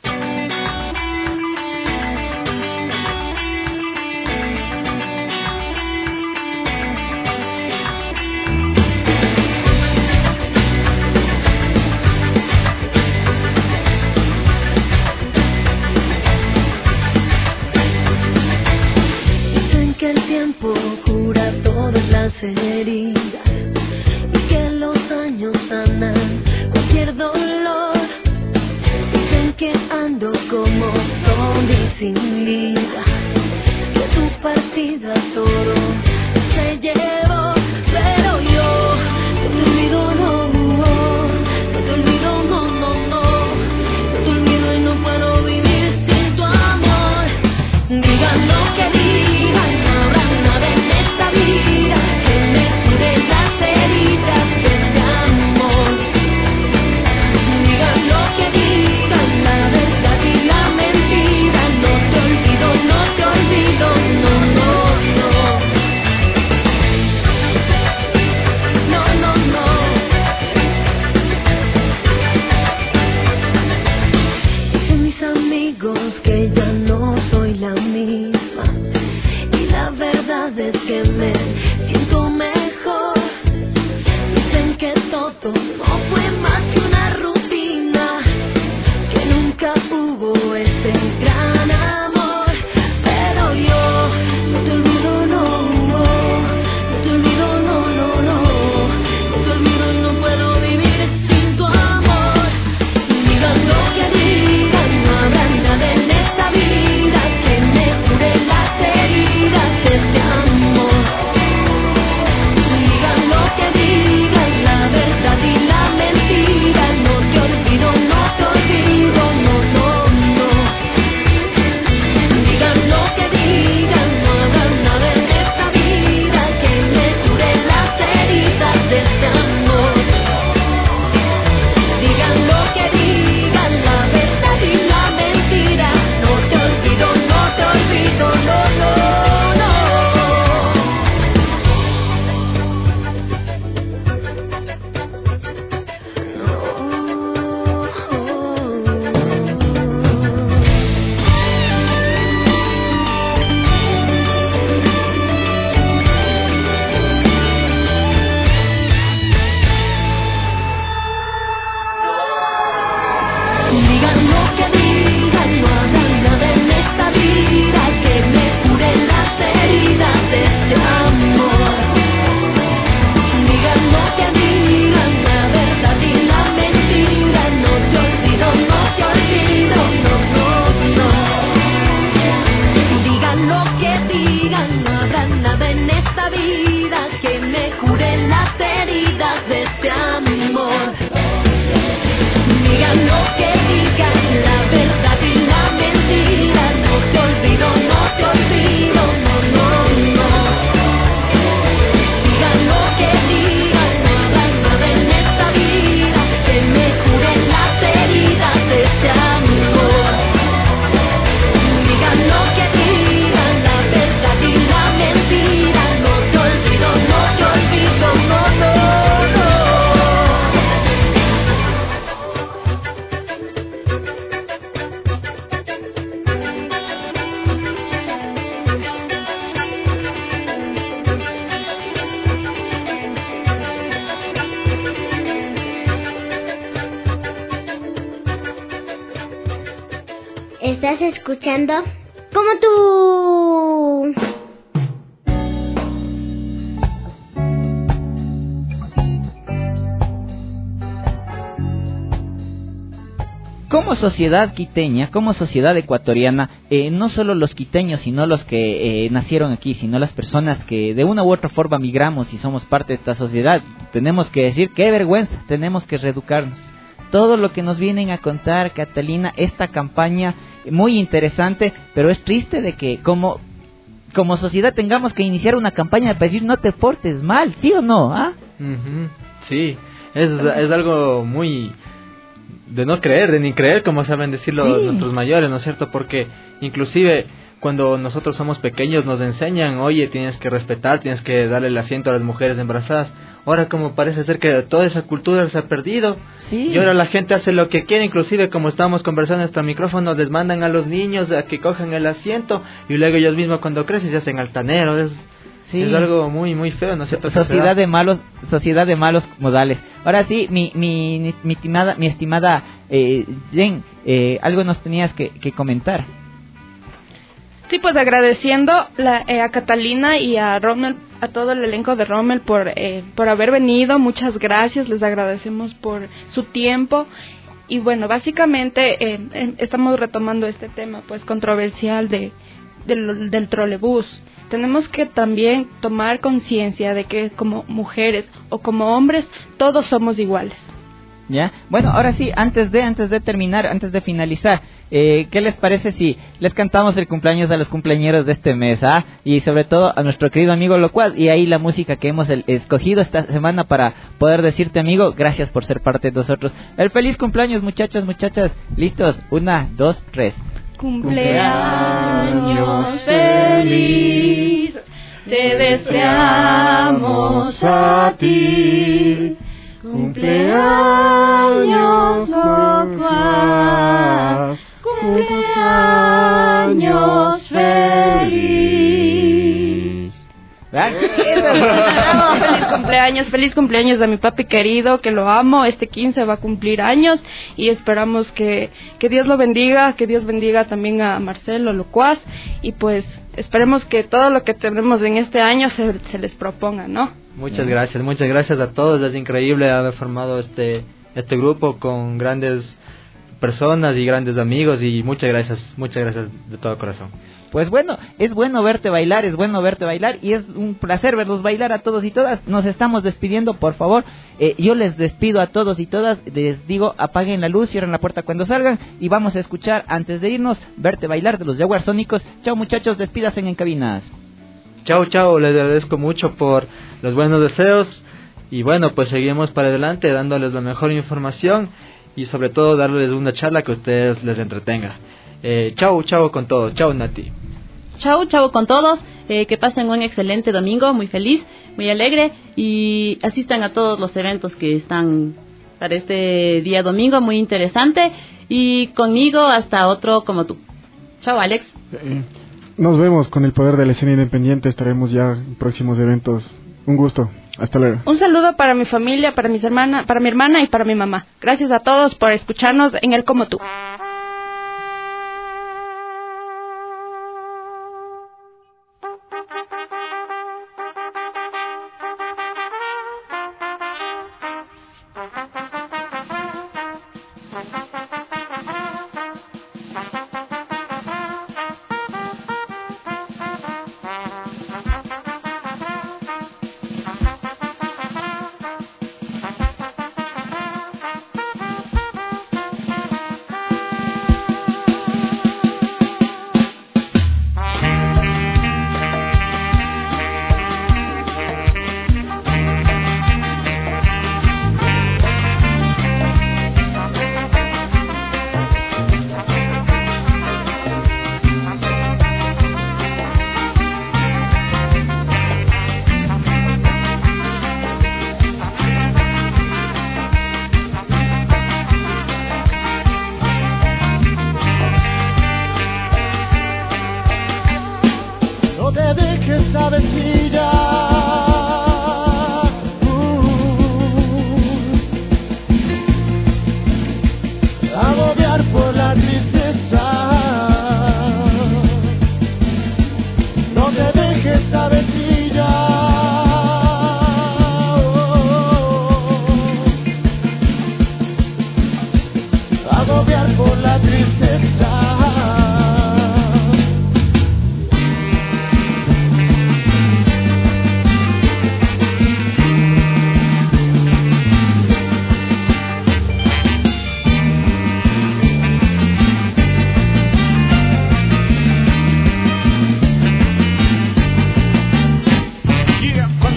[SPEAKER 1] Cura todas las heridas y que los años sanan cualquier dolor. Dicen que ando como zombie sin vida, que tu partida solo se llevó, pero yo no te olvido, no te olvido, no te olvido y no puedo vivir sin tu amor. Digan lo que digan, no habrá nada en esta vida que me cure las heridas de este amor. Digan lo que digan, la verdad y la mentira, no te olvido, no te olvido, no. Dicen mis amigos que ya no soy la misma y la verdad es que me siento mejor. Dicen que todo no fue más que una rutina, que nunca hubo ese gran amor, pero yo no te olvido, no te olvido, no te olvido y no puedo vivir sin tu amor. Digan lo que digan, no habrá nada en esta vida que me cure las heridas de este amor.
[SPEAKER 13] Estás escuchando Como tú.
[SPEAKER 6] Como sociedad quiteña, como sociedad ecuatoriana, no solo los quiteños, sino los que nacieron aquí, sino las personas que de una u otra forma migramos y somos parte de esta sociedad, tenemos que decir, qué vergüenza, tenemos que reeducarnos. Todo lo que nos vienen a contar, Catalina, esta campaña muy interesante, pero es triste de que como sociedad tengamos que iniciar una campaña para decir no te portes mal, ¿sí o no? ¿Ah?
[SPEAKER 7] Sí, es algo muy... de no creer, de ni creer, como saben decirlo nuestros mayores, ¿no es cierto? Porque inclusive cuando nosotros somos pequeños nos enseñan, oye, tienes que respetar, tienes que darle el asiento a las mujeres embarazadas. Ahora como parece ser que toda esa cultura se ha perdido, y ahora la gente hace lo que quiere, inclusive como estábamos conversando en nuestro micrófono, les mandan a los niños a que cojan el asiento, y luego ellos mismos cuando crecen se hacen altaneros, es algo muy muy feo, ¿no es cierto?
[SPEAKER 6] Sociedad de malos modales. Ahora sí, mi estimada Jen, algo nos tenías que comentar.
[SPEAKER 9] Sí, pues agradeciendo a Catalina y a Rommel, a todo el elenco de Rommel por haber venido. Muchas gracias, les agradecemos por su tiempo. Y bueno, básicamente estamos retomando este tema pues controversial del trolebús. Tenemos que también tomar conciencia de que como mujeres o como hombres todos somos iguales.
[SPEAKER 6] ¿Ya? Bueno, ahora sí, antes de terminar, antes de finalizar, ¿qué les parece si les cantamos el cumpleaños a los cumpleañeros de este mes? Y sobre todo a nuestro querido amigo Locuaz, y ahí la música que hemos escogido esta semana para poder decirte, amigo, gracias por ser parte de nosotros. El feliz cumpleaños, muchachos, muchachas. ¿Listos? 1, 2, 3.
[SPEAKER 9] Cumpleaños feliz, te deseamos a ti. Cumpleaños Locuaz, cumpleaños feliz. Feliz cumpleaños a mi papi querido, que lo amo. Este 15 va a cumplir años y esperamos que Dios lo bendiga, que Dios bendiga también a Marcelo Locuaz, y pues esperemos que todo lo que tenemos en este año se les proponga, ¿no?
[SPEAKER 7] Muchas gracias a todos. Es increíble haber formado este grupo con grandes personas y grandes amigos, y muchas gracias de todo corazón.
[SPEAKER 6] Pues bueno, es bueno verte bailar, y es un placer verlos bailar a todos y todas. Nos estamos despidiendo, por favor. Yo les despido a todos y todas, les digo, apaguen la luz, cierren la puerta cuando salgan, y vamos a escuchar, antes de irnos, Verte bailar de los Jaguar Sónicos. Chao muchachos, despídanse en cabinas.
[SPEAKER 7] Chao, les agradezco mucho por los buenos deseos, y bueno, pues seguimos para adelante dándoles la mejor información y sobre todo darles una charla que a ustedes les entretenga. Chao con todos. Chao, Nati.
[SPEAKER 5] Chao con todos. Que pasen un excelente domingo, muy feliz, muy alegre, y asistan a todos los eventos que están para este día domingo, muy interesante, y conmigo hasta otro como tú. Chao, Alex.
[SPEAKER 12] Nos vemos con el poder de la escena independiente. Estaremos ya en próximos eventos. Un gusto. Hasta luego.
[SPEAKER 9] Un saludo para mi familia, para mi hermana y para mi mamá. Gracias a todos por escucharnos en el Como tú.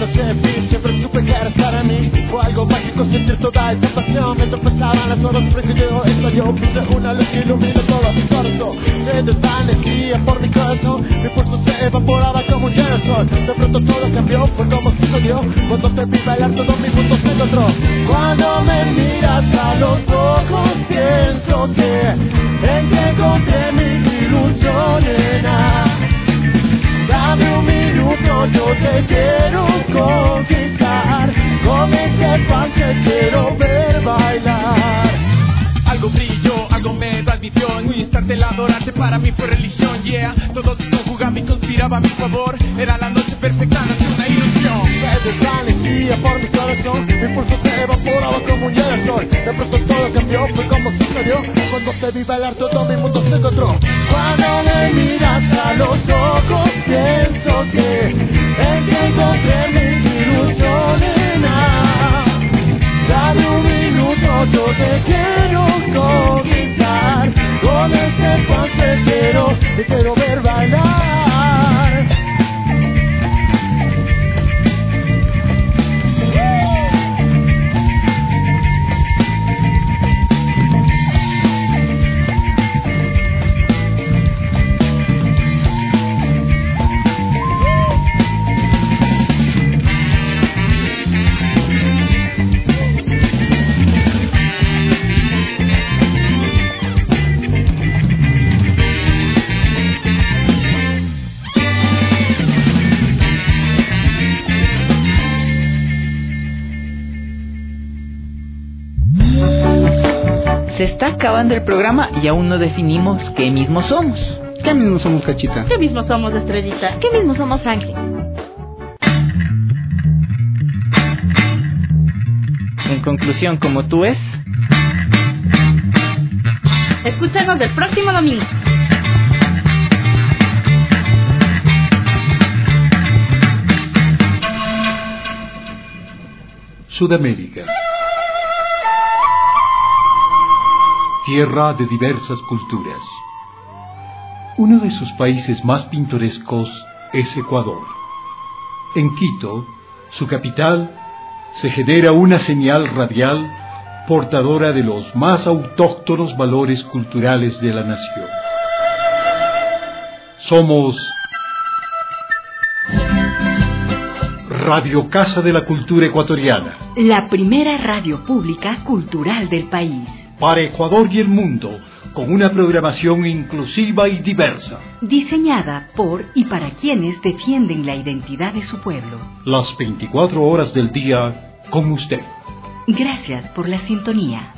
[SPEAKER 19] no sé fin, siempre supe que eras para mí. Fue algo mágico sentir toda esta pasión. Mientras pasaban las horas fresco y yo estalló. Puse una luz que iluminó todo mi corazón. Se desvanecía por mi corazón, mi pulso se evaporaba como un girasol. De pronto todo cambió, fue como sucedió cuando te vi bailar, todo mi mundo se encontró. Cuando me miras a los ojos pienso que en que encontré mi ilusión, nena. Dame un minuto, yo te quiero conquistar. Con este pan te quiero ver bailar.
[SPEAKER 20] Algo brilló, algo me da visión. Un instante el adorarte para mí fue religión, yeah. Todo se conjugaba y conspiraba a mi favor. Era la noche perfecta, no es una ilusión.
[SPEAKER 19] Se desvanecía por mi corazón, mi pulso se evaporaba como un girasol. De pronto todo cambió, fue como sucedió cuando te vi bailar, todo mi mundo se encontró. Cuando me miras a los ojos pienso que en que encontré mi ilusión, nena. Dame un minuto, yo te quiero conquistar. Con este pan te quiero ver bailar.
[SPEAKER 6] Se está acabando el programa y aún no definimos qué mismo somos.
[SPEAKER 12] ¿Qué mismo somos, Cachita?
[SPEAKER 5] ¿Qué mismo somos, Estrellita?
[SPEAKER 3] ¿Qué mismo somos, Franklin?
[SPEAKER 6] En conclusión, como tú es...
[SPEAKER 5] Escúchanos el próximo domingo.
[SPEAKER 22] Sudamérica. Tierra de diversas culturas. Uno de sus países más pintorescos es Ecuador. En Quito, su capital, se genera una señal radial portadora de los más autóctonos valores culturales de la nación. Somos Radio Casa de la Cultura Ecuatoriana.
[SPEAKER 21] La primera radio pública cultural del país.
[SPEAKER 22] Para Ecuador y el mundo, con una programación inclusiva y diversa.
[SPEAKER 21] Diseñada por y para quienes defienden la identidad de su pueblo.
[SPEAKER 22] Las 24 horas del día con usted.
[SPEAKER 21] Gracias por la sintonía.